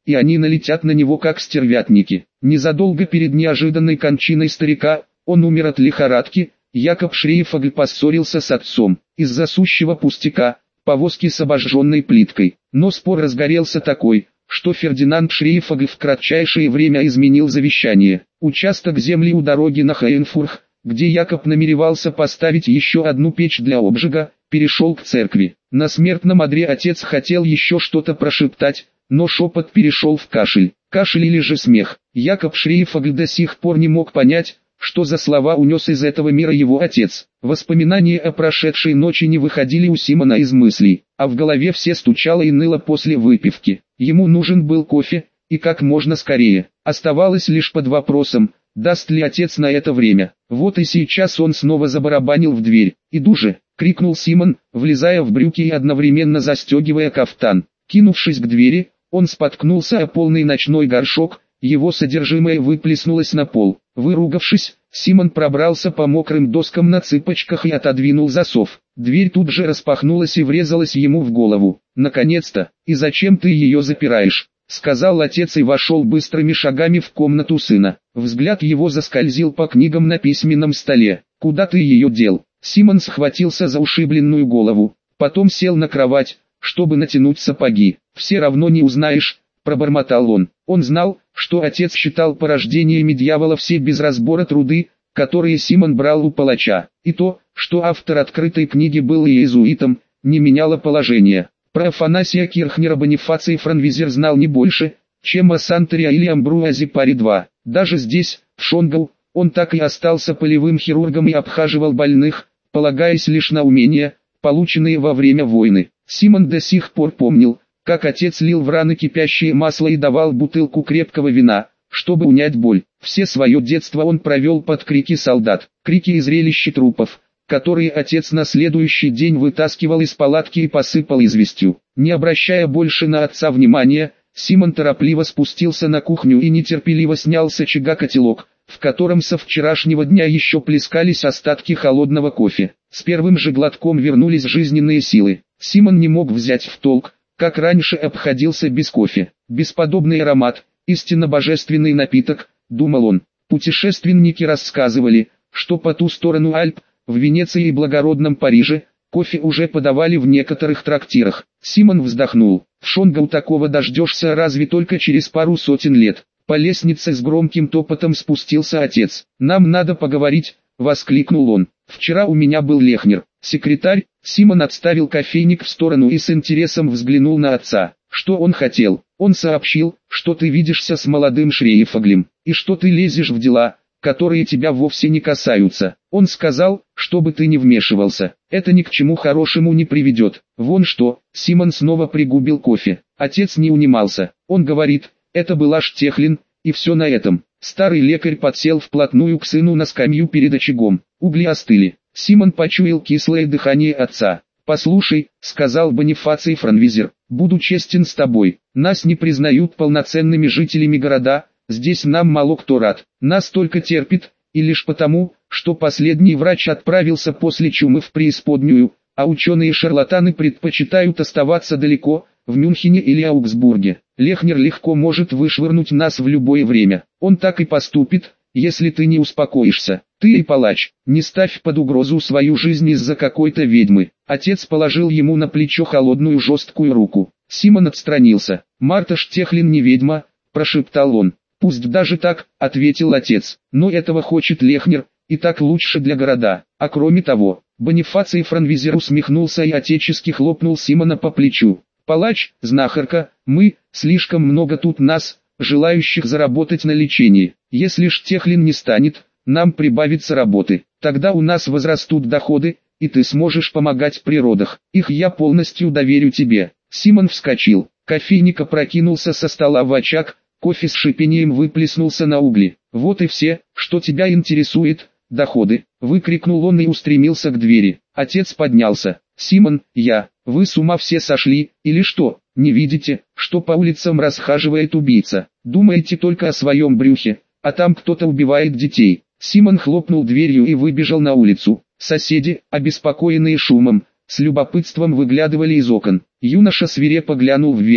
и они налетят на него как стервятники. Незадолго перед неожиданной кончиной старика, он умер от лихорадки. Якоб Шрейфогль поссорился с отцом из-за сущего пустяка, повозки с обожженной плиткой. Но спор разгорелся такой, что Фердинанд Шрейфогль в кратчайшее время изменил завещание. Участок земли у дороги на Хайенфурх, где Якоб намеревался поставить еще одну печь для обжига, перешел к церкви. На смертном одре отец хотел еще что-то прошептать, но шепот перешел в кашель. Кашель или же смех. Якоб Шрейфогль до сих пор не мог понять, что за слова унес из этого мира его отец. Воспоминания о прошедшей ночи не выходили у Симона из мыслей, а в голове все стучало и ныло после выпивки. Ему нужен был кофе, и как можно скорее. Оставалось лишь под вопросом, даст ли отец на это время. Вот и сейчас он снова забарабанил в дверь. «Иду же!» — крикнул Симон, влезая в брюки и одновременно застегивая кафтан. Кинувшись к двери, он споткнулся о полный ночной горшок, его содержимое выплеснулось на пол. Выругавшись, Симон пробрался по мокрым доскам на цыпочках и отодвинул засов. Дверь тут же распахнулась и врезалась ему в голову. «Наконец-то! И зачем ты ее запираешь?» — сказал отец и вошел быстрыми шагами в комнату сына. Взгляд его заскользил по книгам на письменном столе. «Куда ты ее дел?» Симон схватился за ушибленную голову, потом сел на кровать, чтобы натянуть сапоги. «Все равно не узнаешь», — пробормотал он. Он знал, что отец считал порождениями дьявола все без разбора труды, которые Симон брал у палача. И то, что автор открытой книги был иезуитом, не меняло положение. Про Афанасия Кирхнера Бонифаций Франвизер знал не больше, чем о Сантере или Амбруазе Паре-два. Даже здесь, в Шонгау, он так и остался полевым хирургом и обхаживал больных, полагаясь лишь на умения, полученные во время войны. Симон до сих пор помнил, как отец лил в раны кипящее масло и давал бутылку крепкого вина, чтобы унять боль. Все свое детство он провел под крики солдат, крики и зрелище трупов, которые отец на следующий день вытаскивал из палатки и посыпал известью. Не обращая больше на отца внимания, Симон торопливо спустился на кухню и нетерпеливо снял с очага котелок, в котором со вчерашнего дня еще плескались остатки холодного кофе. С первым же глотком вернулись жизненные силы. Симон не мог взять в толк, как раньше обходился без кофе. Бесподобный аромат, истинно божественный напиток, думал он. Путешественники рассказывали, что по ту сторону Альп, в Венеции и благородном Париже, кофе уже подавали в некоторых трактирах. Симон вздохнул. В Шонгау такого дождешься разве только через пару сотен лет. По лестнице с громким топотом спустился отец. «Нам надо поговорить», — воскликнул он. «Вчера у меня был Лехнер, секретарь». Симон отставил кофейник в сторону и с интересом взглянул на отца. Что он хотел? Он сообщил, что ты видишься с молодым Шрейфоглем, и что ты лезешь в дела, которые тебя вовсе не касаются. Он сказал, чтобы ты не вмешивался. Это ни к чему хорошему не приведет. Вон что. Симон снова пригубил кофе. Отец не унимался. Он говорит, это был аж Техлин, и все на этом. Старый лекарь подсел вплотную к сыну на скамью перед очагом. Угли остыли. Симон почуял кислое дыхание отца. «Послушай», — сказал Бонифаций Франвизер, — «буду честен с тобой. Нас не признают полноценными жителями города, здесь нам мало кто рад. Нас только терпит, и лишь потому, что последний врач отправился после чумы в преисподнюю, а ученые-шарлатаны предпочитают оставаться далеко, в Мюнхене или Аугсбурге. Лехнер легко может вышвырнуть нас в любое время. Он так и поступит, если ты не успокоишься. Ты и палач, не ставь под угрозу свою жизнь из-за какой-то ведьмы». Отец положил ему на плечо холодную жесткую руку. Симон отстранился. «Марта Штехлин не ведьма», — прошептал он. «Пусть даже так», — ответил отец. «Но этого хочет Лехнер, и так лучше для города. А кроме того...» Бонифаций Франвизер усмехнулся и отечески хлопнул Симона по плечу. «Палач, знахарка, мы, слишком много тут нас, желающих заработать на лечении. Если Штехлин не станет, нам прибавится работы. Тогда у нас возрастут доходы, и ты сможешь помогать при родах. Их я полностью доверю тебе». Симон вскочил. Кофейник опрокинулся со стола в очаг, кофе с шипением выплеснулся на угли. «Вот и все, что тебя интересует, доходы», — выкрикнул он и устремился к двери. Отец поднялся. «Симон, я, вы с ума все сошли, или что? Не видите, что по улицам расхаживает убийца? Думаете только о своем брюхе, а там кто-то убивает детей». Симон хлопнул дверью и выбежал на улицу. Соседи, обеспокоенные шумом, с любопытством выглядывали из окон. Юноша свирепо глянул вверх.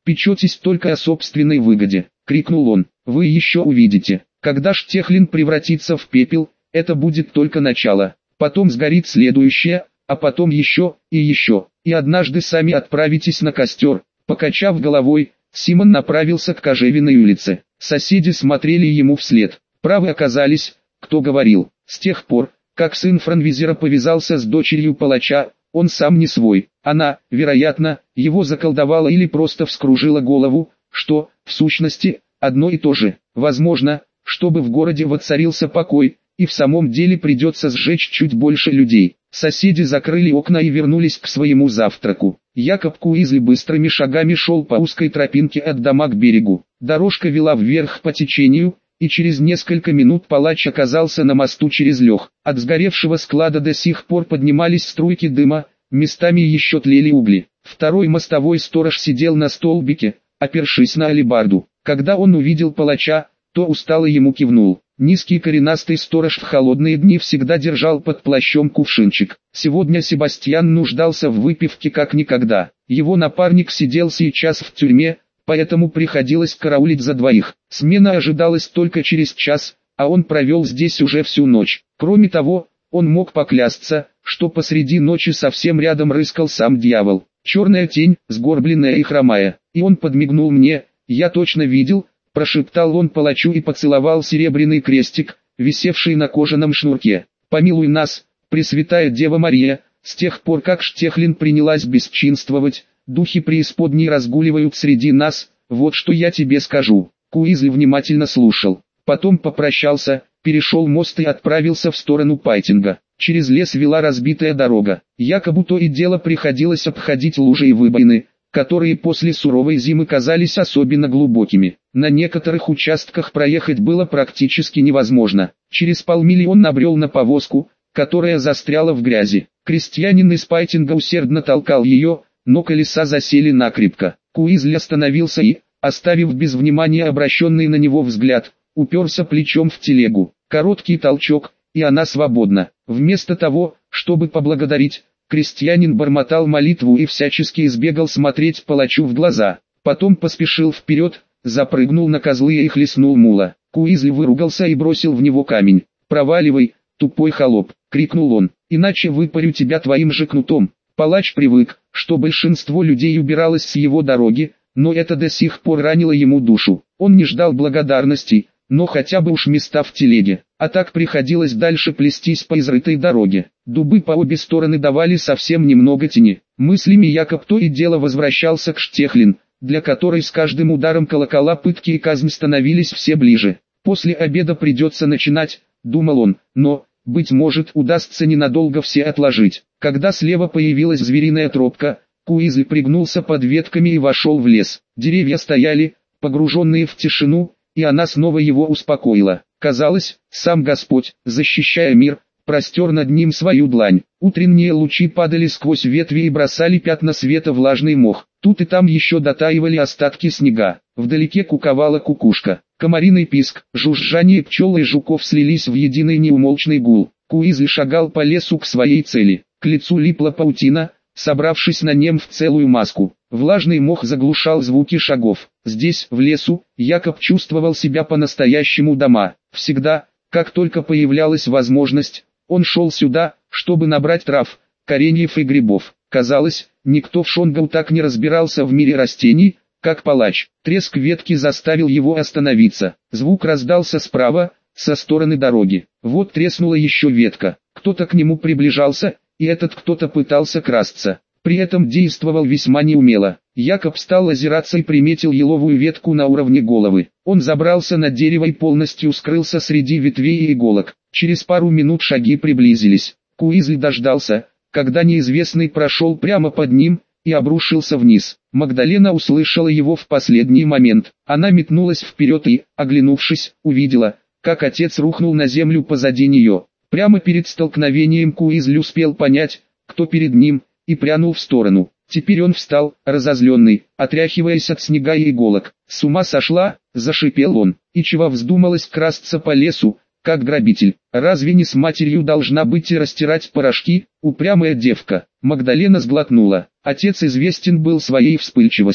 печетесь только о собственной выгоде», — крикнул он. «Вы еще увидите, когда Штехлин превратится в пепел, это будет только начало, потом сгорит следующее, а потом еще, и еще, и однажды сами отправитесь на костер». Покачав головой, Симон направился к Кожевиной улице. Соседи смотрели ему вслед. Правы оказались, кто говорил. С тех пор, как сын франвизера повязался с дочерью палача, он сам не свой. Она, вероятно, его заколдовала или просто вскружила голову, что, в сущности, одно и то же. Возможно, чтобы в городе воцарился покой, и в самом деле придется сжечь чуть больше людей. Соседи закрыли окна и вернулись к своему завтраку. Якоб Куизли быстрыми шагами шел по узкой тропинке от дома к берегу. Дорожка вела вверх по течению, и через несколько минут палач оказался на мосту через Лех. От сгоревшего склада до сих пор поднимались струйки дыма, местами еще тлели угли. Второй мостовой сторож сидел на столбике, опершись на алебарду. Когда он увидел палача, то устало ему кивнул. Низкий коренастый сторож в холодные дни всегда держал под плащом кувшинчик. Сегодня Себастьян нуждался в выпивке как никогда. Его напарник сидел сейчас в тюрьме, поэтому приходилось караулить за двоих. Смена ожидалась только через час, а он провел здесь уже всю ночь. Кроме того, он мог поклясться, что посреди ночи совсем рядом рыскал сам дьявол. Черная тень, сгорбленная и хромая. И он подмигнул мне, я точно видел, прошептал он палачу и поцеловал серебряный крестик, висевший на кожаном шнурке. «Помилуй нас, Пресвятая Дева Мария, с тех пор как Штехлин принялась бесчинствовать, духи преисподней разгуливают среди нас, вот что я тебе скажу». Куизли внимательно слушал, потом попрощался, перешел мост и отправился в сторону Пайтинга. Через лес вела разбитая дорога, якобы то и дело приходилось обходить лужи и выбоины, которые после суровой зимы казались особенно глубокими. На некоторых участках проехать было практически невозможно. Через полмили он набрел на повозку, которая застряла в грязи. Крестьянин из Пайтинга усердно толкал ее, но колеса засели накрепко. Куизли остановился и, оставив без внимания обращенный на него взгляд, уперся плечом в телегу. Короткий толчок, и она свободна. Вместо того, чтобы поблагодарить, крестьянин бормотал молитву и всячески избегал смотреть палачу в глаза. Потом поспешил вперед, запрыгнул на козлы и хлестнул мула. Куизли выругался и бросил в него камень. «Проваливай, тупой холоп!» — крикнул он. «Иначе выпарю тебя твоим же кнутом». Палач привык, что большинство людей убиралось с его дороги, но это до сих пор ранило ему душу. Он не ждал благодарности, но хотя бы уж места в телеге, а так приходилось дальше плестись по изрытой дороге. Дубы по обе стороны давали совсем немного тени. Мыслями Якоб то и дело возвращался к Штехлин, для которой с каждым ударом колокола пытки и казнь становились все ближе. «После обеда придется начинать», — думал он, но, быть может, удастся ненадолго все отложить. Когда слева появилась звериная тропка, Куизли пригнулся под ветками и вошел в лес. Деревья стояли, погруженные в тишину, и она снова его успокоила. Казалось, сам Господь, защищая мир, простер над ним свою длань. Утренние лучи падали сквозь ветви и бросали пятна света влажный мох. Тут и там еще дотаивали остатки снега. Вдалеке куковала кукушка. Комариный писк, жужжание пчел и жуков слились в единый неумолчный гул. Куизли шагал по лесу к своей цели. К лицу липла паутина, собравшись на нем в целую маску. Влажный мох заглушал звуки шагов. Здесь, в лесу, Якоб чувствовал себя по-настоящему дома. Всегда, как только появлялась возможность, он шел сюда, чтобы набрать трав, кореньев и грибов. Казалось, никто в Шонгау так не разбирался в мире растений, как палач. Треск ветки заставил его остановиться. Звук раздался справа, со стороны дороги. Вот треснула еще ветка. Кто-то к нему приближался, и этот кто-то пытался красться. При этом действовал весьма неумело. Якоб стал озираться и приметил еловую ветку на уровне головы. Он забрался на дерево и полностью скрылся среди ветвей и иголок. Через пару минут шаги приблизились. Куизли дождался, когда неизвестный прошел прямо под ним, и обрушился вниз. Магдалена услышала его в последний момент. Она метнулась вперед и, оглянувшись, увидела, как отец рухнул на землю позади нее. Прямо перед столкновением Куизли успел понять, кто перед ним, и прянул в сторону. Теперь он встал, разозленный, отряхиваясь от снега и иголок. «С ума сошла!» – зашипел он. И чего вздумалось красться по лесу, как грабитель? Разве не с матерью должна быть и растирать порошки? Упрямая девка. Магдалена сглотнула. Отец известен был своей вспыльчивостью.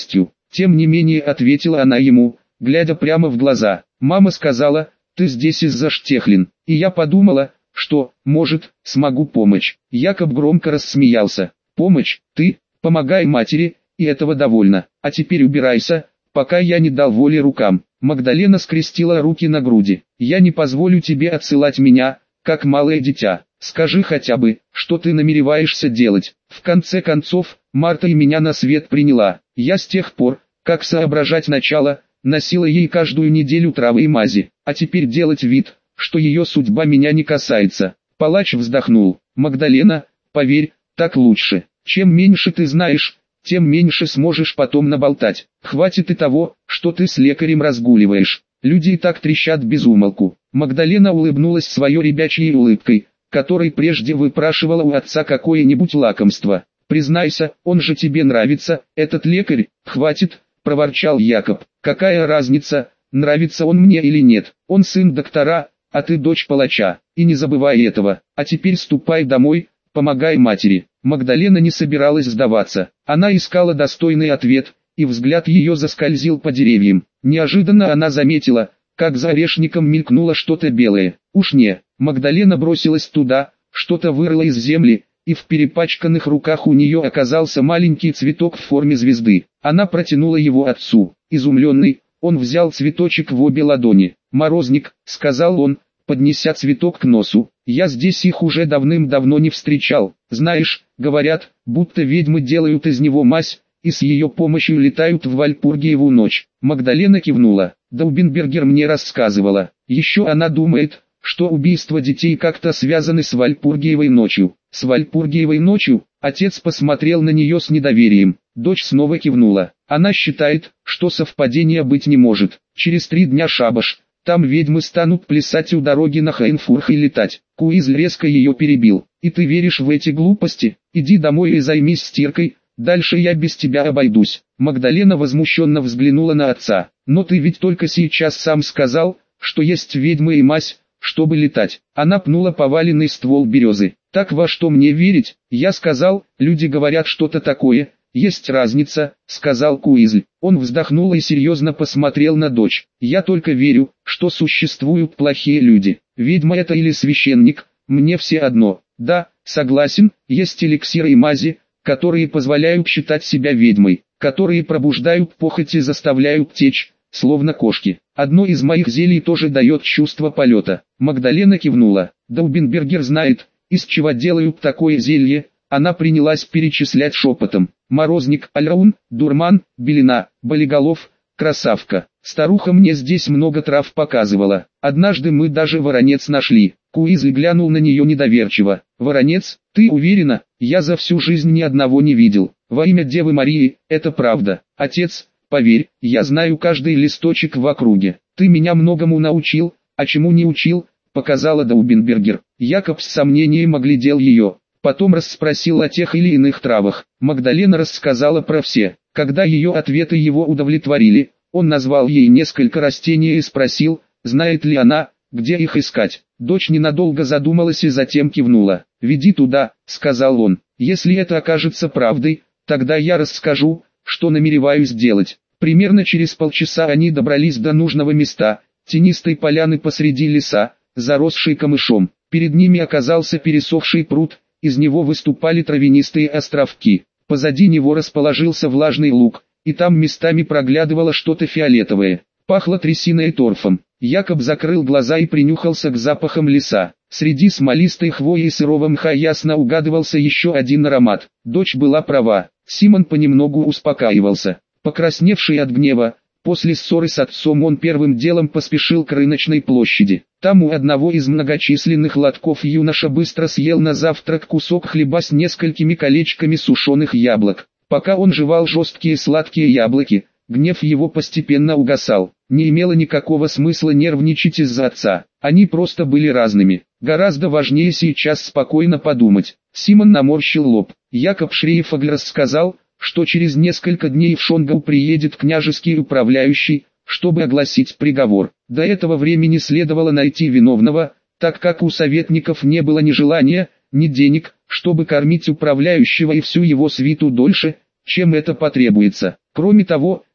Тем не менее ответила она ему, глядя прямо в глаза. Мама сказала, ты здесь из-за Штехлин. И я подумала, что, может, смогу помочь. Якоб громко рассмеялся. Помощь, ты, помогай матери, и этого довольно. А теперь убирайся, пока я не дал воли рукам. Магдалена скрестила руки на груди. Я не позволю тебе отсылать меня, как малое дитя. Скажи хотя бы, что ты намереваешься делать. В конце концов, Марта и меня на свет приняла. Я с тех пор, как соображать начала, носила ей каждую неделю травы и мази. А теперь делать вид, что ее судьба меня не касается. Палач вздохнул. Магдалена, поверь, так лучше. Чем меньше ты знаешь, тем меньше сможешь потом наболтать. Хватит и того, что ты с лекарем разгуливаешь. Люди и так трещат без умолку. Магдалена улыбнулась своей ребячьей улыбкой, которой прежде выпрашивала у отца какое-нибудь лакомство. «Признайся, он же тебе нравится, этот лекарь?» «Хватит», — проворчал Якоб. «Какая разница, нравится он мне или нет? Он сын доктора, а ты дочь палача. И не забывай этого. А теперь ступай домой, помогай матери». Магдалена не собиралась сдаваться. Она искала достойный ответ, и взгляд ее заскользил по деревьям. Неожиданно она заметила, как за орешником мелькнуло что-то белое. Уж не, Магдалена бросилась туда, что-то вырыло из земли, и в перепачканных руках у нее оказался маленький цветок в форме звезды. Она протянула его отцу. Изумленный, он взял цветочек в обе ладони. «Морозник», — сказал он, поднеся цветок к носу, — «я здесь их уже давным-давно не встречал. Знаешь, говорят, будто ведьмы делают из него мазь, и с ее помощью летают в Вальпургиеву ночь». Магдалена кивнула. Даубенбергер мне рассказывала. Еще она думает, что убийства детей как-то связаны с Вальпургиевой ночью. С Вальпургиевой ночью? Отец посмотрел на нее с недоверием. Дочь снова кивнула. Она считает, что совпадения быть не может. Через три дня шабаш. Там ведьмы станут плясать у дороги на Хайнфурх и летать. Куизль резко ее перебил. И ты веришь в эти глупости? Иди домой и займись стиркой. Дальше я без тебя обойдусь. Магдалена возмущенно взглянула на отца. Но ты ведь только сейчас сам сказал, что есть ведьмы и мазь, чтобы летать. Она пнула поваленный ствол березы. Так во что мне верить? Я сказал, люди говорят что-то такое. Есть разница, сказал Куизль. Он вздохнул и серьезно посмотрел на дочь. Я только верю, что существуют плохие люди. Ведьма это или священник, мне все одно. Да, согласен, есть эликсиры и мази, которые позволяют считать себя ведьмой, которые пробуждают похоть и заставляют течь, словно кошки. Одно из моих зелий тоже дает чувство полета. Магдалена кивнула. Даубенбергер знает, из чего делают такое зелье. Она принялась перечислять шепотом. Морозник, альраун, дурман, белина, болиголов, красавка. Старуха мне здесь много трав показывала. Однажды мы даже воронец нашли. Куизль глянул на нее недоверчиво. Воронец, ты уверена? Я за всю жизнь ни одного не видел. Во имя Девы Марии, это правда. Отец, поверь, я знаю каждый листочек в округе. Ты меня многому научил, а чему не учил, показала Даубенбергер. Якоб с сомнением оглядел ее. Потом расспросил о тех или иных травах. Магдалена рассказала про все. Когда ее ответы его удовлетворили, он назвал ей несколько растений и спросил, знает ли она, где их искать. Дочь ненадолго задумалась и затем кивнула. «Веди туда», — сказал он. «Если это окажется правдой, тогда я расскажу, что намереваюсь делать». Примерно через полчаса они добрались до нужного места, тенистой поляны посреди леса, заросшей камышом. Перед ними оказался пересохший пруд, из него выступали травянистые островки. Позади него расположился влажный луг, и там местами проглядывало что-то фиолетовое. Пахло трясиной и торфом. Якоб закрыл глаза и принюхался к запахам леса. Среди смолистой хвои и сырого мха ясно угадывался еще один аромат. Дочь была права. Симон понемногу успокаивался. Покрасневший от гнева, после ссоры с отцом он первым делом поспешил к рыночной площади. Там у одного из многочисленных лотков юноша быстро съел на завтрак кусок хлеба с несколькими колечками сушеных яблок. Пока он жевал жесткие сладкие яблоки, гнев его постепенно угасал. Не имело никакого смысла нервничать из-за отца. Они просто были разными. Гораздо важнее сейчас спокойно подумать. Симон наморщил лоб. Якоб Шрейфаглер сказал, что через несколько дней в Шонгау приедет княжеский управляющий, чтобы огласить приговор. До этого времени следовало найти виновного, так как у советников не было ни желания, ни денег, чтобы кормить управляющего и всю его свиту дольше, чем это потребуется. Кроме того,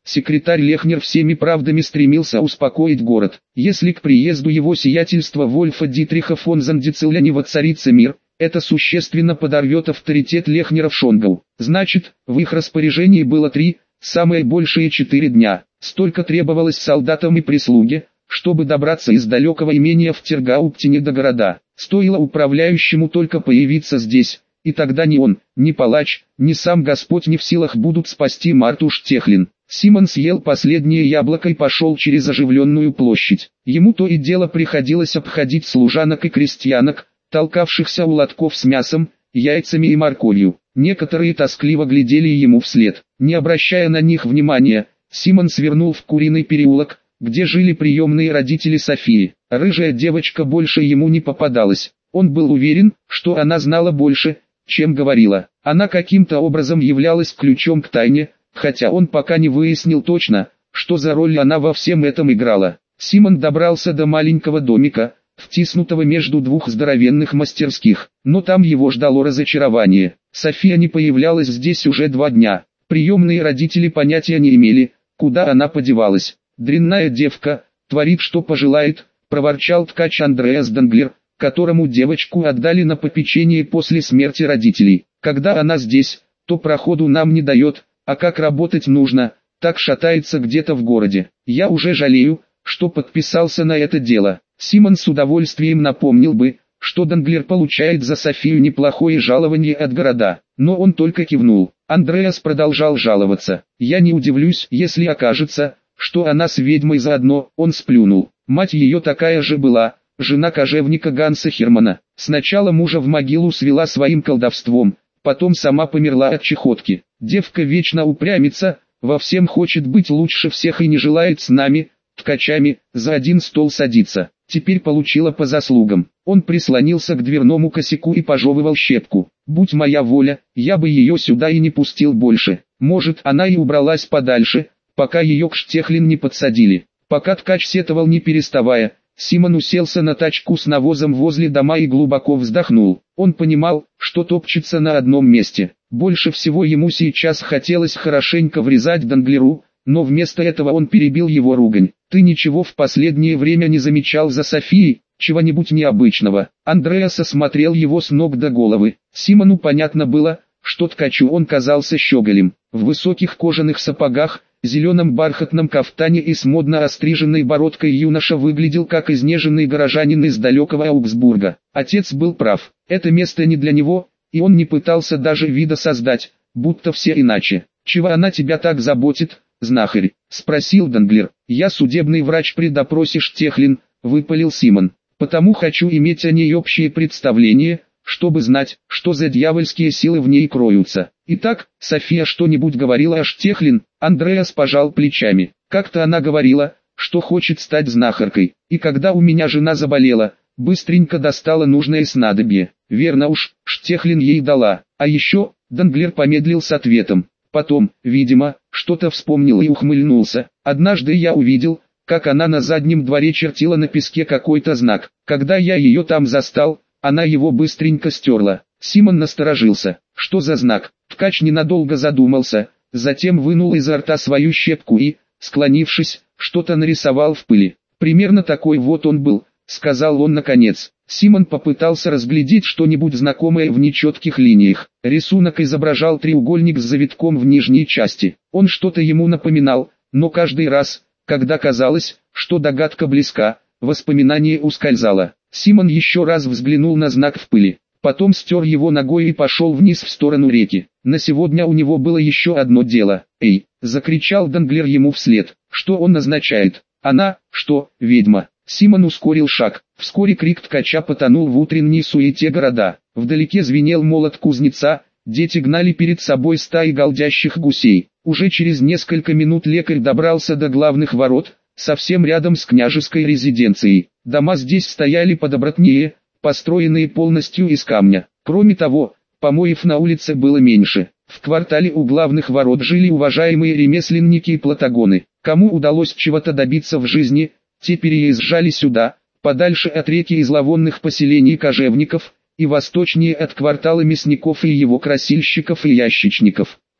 Секретарь Лехнер всеми правдами стремился успокоить город. Если к приезду его сиятельства Вольфа Дитриха фон Зандицеля не воцарится мир, это существенно подорвет авторитет Лехнера в Шонгау. Значит, в их распоряжении было три, самые большие четыре дня. Столько требовалось солдатам и прислуге, чтобы добраться из далекого имения в Тергауптене до города. Стоило управляющему только появиться здесь, и тогда ни он, ни палач, ни сам Господь не в силах будут спасти Марту Штехлин. Симон съел последнее яблоко и пошел через оживленную площадь. Ему то и дело приходилось обходить служанок и крестьянок, толкавшихся у лотков с мясом, яйцами и морковью. Некоторые тоскливо глядели ему вслед. Не обращая на них внимания, Симон свернул в Куриный переулок, где жили приемные родители Софии. Рыжая девочка больше ему не попадалась. Он был уверен, что она знала больше, чем говорила. Она каким-то образом являлась ключом к тайне, хотя он пока не выяснил точно, что за роль она во всем этом играла. Симон добрался до маленького домика, втиснутого между двух здоровенных мастерских, но там его ждало разочарование. София не появлялась здесь уже два дня. Приемные родители понятия не имели, куда она подевалась. «Дрянная девка, творит что пожелает», — проворчал ткач Андреас Данглер, которому девочку отдали на попечение после смерти родителей. «Когда она здесь, то проходу нам не дает, а как работать нужно, так шатается где-то в городе. Я уже жалею, что подписался на это дело». Симон с удовольствием напомнил бы, что Данглер получает за Софию неплохое жалование от города, но он только кивнул. Андреас продолжал жаловаться. «Я не удивлюсь, если окажется, что она с ведьмой заодно», — он сплюнул. Мать ее такая же была, жена кожевника Ганса Хермана. Сначала мужа в могилу свела своим колдовством, потом сама померла от чехотки. Девка вечно упрямится, во всем хочет быть лучше всех и не желает с нами, ткачами, за один стол садиться. Теперь получила по заслугам. Он прислонился к дверному косяку и пожевывал щепку. «Будь моя воля, я бы ее сюда и не пустил больше. Может, она и убралась подальше, пока ее к Штехлин не подсадили». Пока ткач сетовал не переставая, Симон уселся на тачку с навозом возле дома и глубоко вздохнул. Он понимал, что топчется на одном месте. Больше всего ему сейчас хотелось хорошенько врезать Данглеру, но вместо этого он перебил его ругань. «Ты ничего в последнее время не замечал за Софией, чего-нибудь необычного?» Андреас осмотрел его с ног до головы. Симону понятно было, что ткачу он казался щеголем. В высоких кожаных сапогах, зеленом бархатном кафтане и с модно остриженной бородкой юноша выглядел как изнеженный горожанин из далекого Аугсбурга. Отец был прав, это место не для него, и он не пытался даже вида создать, будто все иначе. «Чего она тебя так заботит, знахарь?» — спросил Данглер. «Я судебный врач при допросе Штехлин», — выпалил Симон. «Потому хочу иметь о ней общее представление, чтобы знать, что за дьявольские силы в ней кроются. Итак, София что-нибудь говорила о Штехлин?» Андреас пожал плечами. «Как-то она говорила, что хочет стать знахаркой, и когда у меня жена заболела, быстренько достала нужное снадобье. Верно уж, Штехлин ей дала. А еще...» Данглер помедлил с ответом. Потом, видимо, что-то вспомнил и ухмыльнулся. «Однажды я увидел, как она на заднем дворе чертила на песке какой-то знак. Когда я ее там застал, она его быстренько стерла». Симон насторожился. «Что за знак?» Ткач ненадолго задумался, затем вынул изо рта свою щепку и, склонившись, что-то нарисовал в пыли. «Примерно такой вот он был», — сказал он наконец. Симон попытался разглядеть что-нибудь знакомое в нечетких линиях. Рисунок изображал треугольник с завитком в нижней части. Он что-то ему напоминал, но каждый раз, когда казалось, что догадка близка, воспоминание ускользало. Симон еще раз взглянул на знак в пыли, потом стер его ногой и пошел вниз в сторону реки. На сегодня у него было еще одно дело. «Эй!» — закричал Данглер ему вслед. «Что он означает?» «Она, что, ведьма?» Симон ускорил шаг. Вскоре крик ткача потонул в утренней суете города. Вдалеке звенел молот кузнеца, дети гнали перед собой стаи галдящих гусей. Уже через несколько минут лекарь добрался до главных ворот, совсем рядом с княжеской резиденцией. Дома здесь стояли подобратнее, построенные полностью из камня. Кроме того, помоев на улице было меньше. В квартале у главных ворот жили уважаемые ремесленники и плотогоны. Кому удалось чего-то добиться в жизни, те переезжали сюда, подальше от реки и зловонных поселений кожевников, и восточнее от квартала мясников и его красильщиков и ящичников.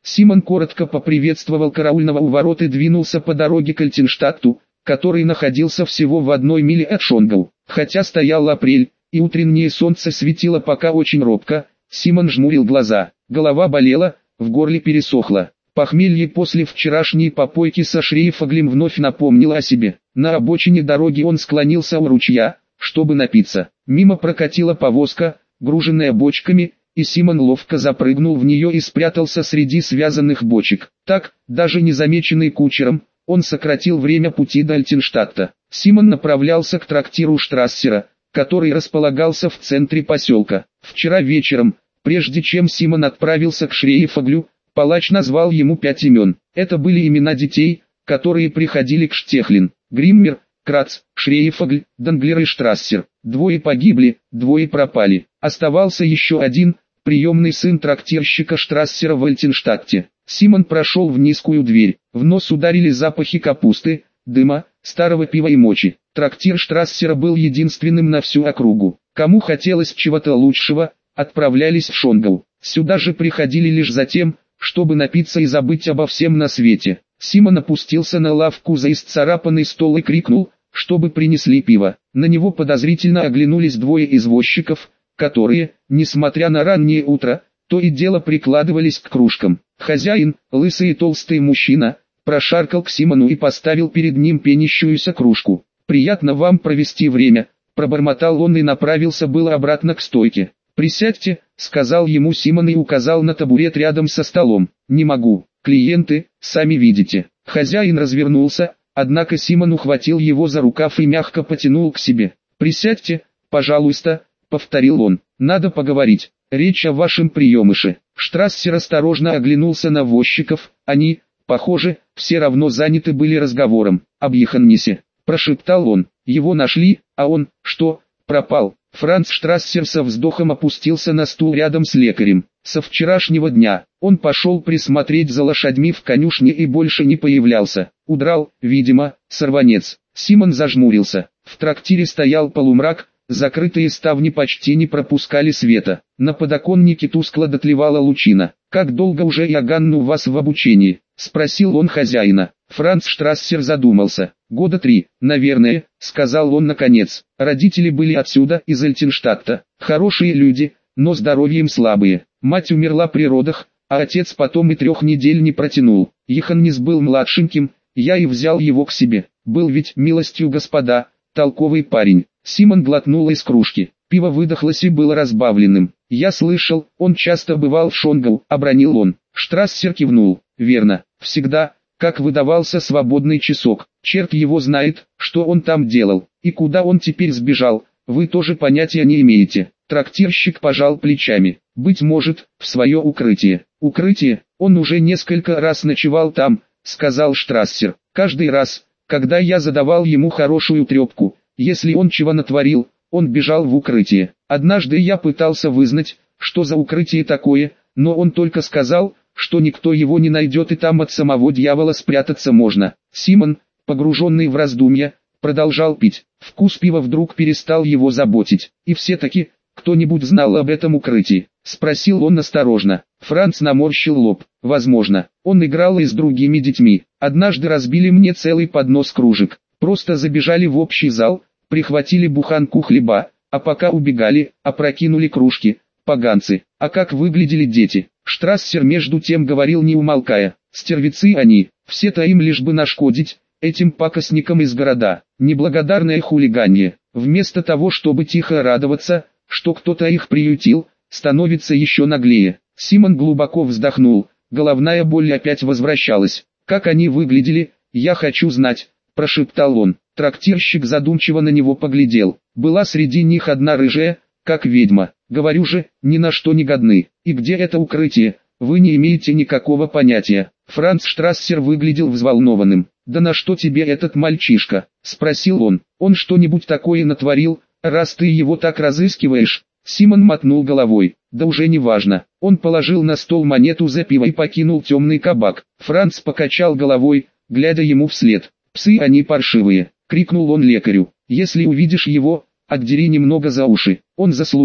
Симон коротко поприветствовал караульного у ворот и двинулся по дороге к Альтенштадту, который находился всего в одной миле от Шонгау. Хотя стоял апрель, и утреннее солнце светило пока очень робко, Симон жмурил глаза, голова болела, в горле пересохло. Похмелье после вчерашней попойки со Шрейфоглем вновь напомнило о себе. На обочине дороги он склонился у ручья, чтобы напиться. Мимо прокатила повозка, груженная бочками, и Симон ловко запрыгнул в нее и спрятался среди связанных бочек. Так, даже незамеченный кучером, он сократил время пути до Альтенштадта. Симон направлялся к трактиру Штрассера, который располагался в центре поселка. Вчера вечером, прежде чем Симон отправился к Шрейфоглю, палач назвал ему пять имен. Это были имена детей, которые приходили к Штехлин: Гриммер, Крац, Шрейфогль, Данглер и Штрассер. Двое погибли, двое пропали. Оставался еще один, приемный сын трактирщика Штрассера в Альтенштадте. Симон прошел в низкую дверь. В нос ударили запахи капусты, дыма, старого пива и мочи. Трактир Штрассера был единственным на всю округу. Кому хотелось чего-то лучшего, отправлялись в Шонгау. Сюда же приходили лишь за тем, чтобы напиться и забыть обо всем на свете. Симон опустился на лавку за исцарапанный стол и крикнул, чтобы принесли пиво. На него подозрительно оглянулись двое извозчиков, которые, несмотря на раннее утро, то и дело прикладывались к кружкам. Хозяин, лысый и толстый мужчина, прошаркал к Симону и поставил перед ним пенящуюся кружку. «Приятно вам провести время», — пробормотал он и направился было обратно к стойке. «Присядьте», — сказал ему Симон и указал на табурет рядом со столом. «Не могу, клиенты, сами видите». Хозяин развернулся, однако Симон ухватил его за рукав и мягко потянул к себе. «Присядьте, пожалуйста», — повторил он. «Надо поговорить. Речь о вашем приемыше». Штрассер осторожно оглянулся на возчиков. Они, похоже, все равно заняты были разговором. «Об Йоханнесе», — прошептал он. «Его нашли, а он, что, пропал?» Франц Штрассер со вздохом опустился на стул рядом с лекарем. Со вчерашнего дня он пошел присмотреть за лошадьми в конюшне и больше не появлялся. Удрал, видимо, сорванец. Симон зажмурился. В трактире стоял полумрак, закрытые ставни почти не пропускали света. На подоконнике тускло дотлевала лучина. «Как долго уже Иоганн у вас в обучении?» — спросил он хозяина. Франц Штрассер задумался. «Года три, наверное», — сказал он наконец. «Родители были отсюда, из Альтенштадта. Хорошие люди, но здоровьем слабые. Мать умерла при родах, а отец потом и трех недель не протянул. Йоханнес был младшеньким, я и взял его к себе. Был ведь, милостью господа, толковый парень». Симон глотнул из кружки. Пиво выдохлось и было разбавленным. «Я слышал, он часто бывал в Шонгау», — обронил он. Штрассер кивнул. «Верно, всегда, как выдавался свободный часок. Черт его знает, что он там делал, и куда он теперь сбежал, вы тоже понятия не имеете». Трактирщик пожал плечами. «Быть может, в свое укрытие». «Укрытие? Он уже несколько раз ночевал там», — сказал Штрассер. «Каждый раз, когда я задавал ему хорошую трепку, если он чего натворил, он бежал в укрытие. Однажды я пытался вызнать, что за укрытие такое, но он только сказал, что никто его не найдет и там от самого дьявола спрятаться можно». Симон, погруженный в раздумья, продолжал пить. Вкус пива вдруг перестал его заботить. «И все-таки, кто-нибудь знал об этом укрытии?» — спросил он осторожно. Франц наморщил лоб. «Возможно, он играл и с другими детьми. Однажды разбили мне целый поднос кружек. Просто забежали в общий зал, прихватили буханку хлеба, а пока убегали, опрокинули кружки. Поганцы. А как выглядели дети?» Штрассер между тем говорил не умолкая. «Стервецы они, все-то им лишь бы нашкодить, этим пакостникам из города. Неблагодарное хулиганье. Вместо того, чтобы тихо радоваться, что кто-то их приютил, становится еще наглее». Симон глубоко вздохнул, головная боль опять возвращалась. «Как они выглядели, я хочу знать», — прошептал он. Трактирщик задумчиво на него поглядел. «Была среди них одна рыжая, как ведьма. Говорю же, ни на что не годны. И где это укрытие, вы не имеете никакого понятия». Франц Штрассер выглядел взволнованным. «Да на что тебе этот мальчишка?» — спросил он. «Он что-нибудь такое натворил, раз ты его так разыскиваешь?» Симон мотнул головой. «Да уже не важно». Он положил на стол монету за пиво и покинул темный кабак. Франц покачал головой, глядя ему вслед. «Псы они паршивые», — крикнул он лекарю. «Если увидишь его, отдери немного за уши». Он заслужил.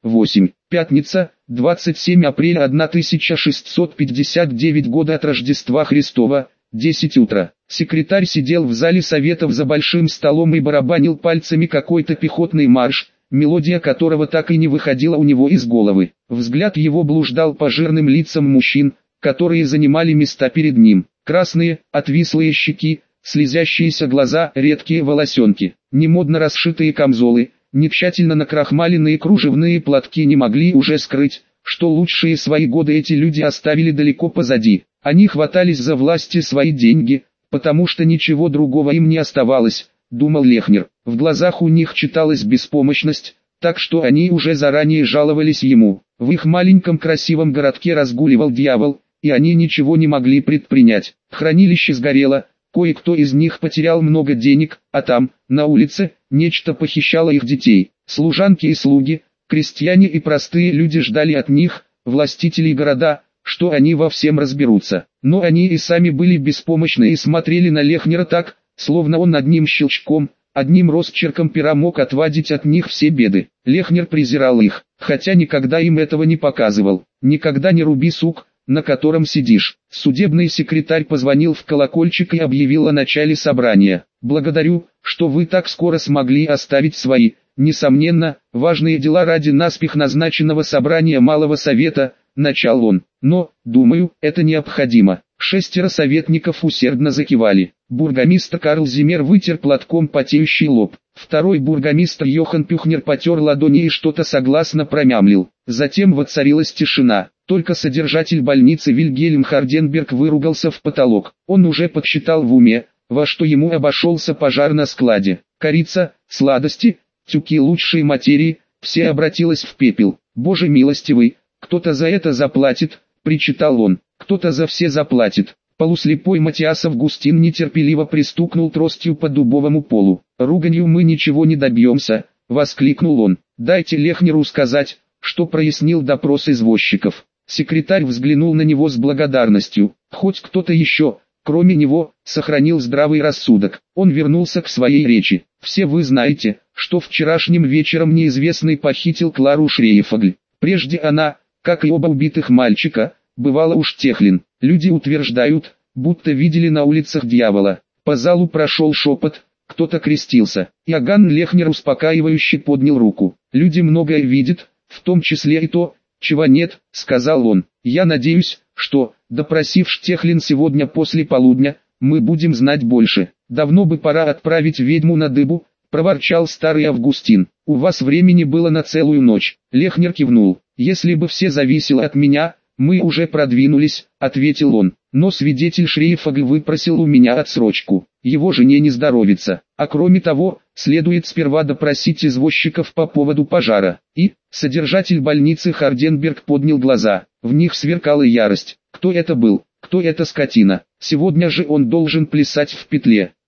восемь. Пятница, двадцать седьмое апреля тысяча шестьсот пятьдесят девятого года от Рождества Христова, десять утра. Секретарь сидел в зале советов за большим столом и барабанил пальцами какой-то пехотный марш, мелодия которого так и не выходила у него из головы. Взгляд его блуждал по жирным лицам мужчин, которые занимали места перед ним. Красные, отвислые щеки, слезящиеся глаза, редкие волосенки, немодно расшитые камзолы, не тщательно накрахмаленные кружевные платки не могли уже скрыть, что лучшие свои годы эти люди оставили далеко позади. Они хватались за власть и свои деньги, потому что ничего другого им не оставалось, думал Лехнер. В глазах у них читалась беспомощность, так что они уже заранее жаловались ему. В их маленьком красивом городке разгуливал дьявол, и они ничего не могли предпринять. Хранилище сгорело, кое-кто из них потерял много денег, а там, на улице, нечто похищало их детей. Служанки и слуги, крестьяне и простые люди ждали от них, властителей города, что они во всем разберутся. Но они и сами были беспомощны и смотрели на Лехнера так, словно он одним щелчком, одним росчерком пера мог отвадить от них все беды. Лехнер презирал их, хотя никогда им этого не показывал. Никогда не руби сук, на котором сидишь. Судебный секретарь позвонил в колокольчик и объявил о начале собрания. «Благодарю, что вы так скоро смогли оставить свои, несомненно, важные дела ради наспех назначенного собрания Малого Совета», — начал он. «Но, думаю, это необходимо». Шестеро советников усердно закивали. Бургомистр Карл Зиммер вытер платком потеющий лоб. Второй бургомистр Йохан Пюхнер потер ладони и что-то согласно промямлил. Затем воцарилась тишина. Только содержатель больницы Вильгельм Харденберг выругался в потолок. Он уже подсчитал в уме, во что ему обошелся пожар на складе. Корица, сладости, тюки лучшей материи, все обратилось в пепел. «Боже милостивый, кто-то за это заплатит», — причитал он. «Кто-то за все заплатит». Полуслепой Матиас Августин нетерпеливо пристукнул тростью по дубовому полу. «Руганью мы ничего не добьемся», — воскликнул он. «Дайте Лехнеру сказать, что прояснил допрос извозчиков». Секретарь взглянул на него с благодарностью. Хоть кто-то еще, кроме него, сохранил здравый рассудок. Он вернулся к своей речи. «Все вы знаете, что вчерашним вечером неизвестный похитил Клару Шрейфагль. Прежде она, как и оба убитых мальчика, бывала у Штехлин. Люди утверждают, будто видели на улицах дьявола». По залу прошел шепот, кто-то крестился. Иоганн Лехнер успокаивающе поднял руку. «Люди многое видят, в том числе и то, чего нет», — сказал он. «Я надеюсь, что, допросив Штехлин сегодня после полудня, мы будем знать больше. Давно бы пора отправить ведьму на дыбу», — проворчал старый Августин. «У вас времени было на целую ночь». Лехнер кивнул. «Если бы все зависело от меня, мы уже продвинулись», — ответил он. «Но свидетель Шрейфагль выпросил у меня отсрочку. Его жене не здоровится. А кроме того, следует сперва допросить извозчиков по поводу пожара». И, содержатель больницы Харденберг поднял глаза. В них сверкала ярость. Кто это был? Кто эта скотина? Сегодня же он должен плясать в петле.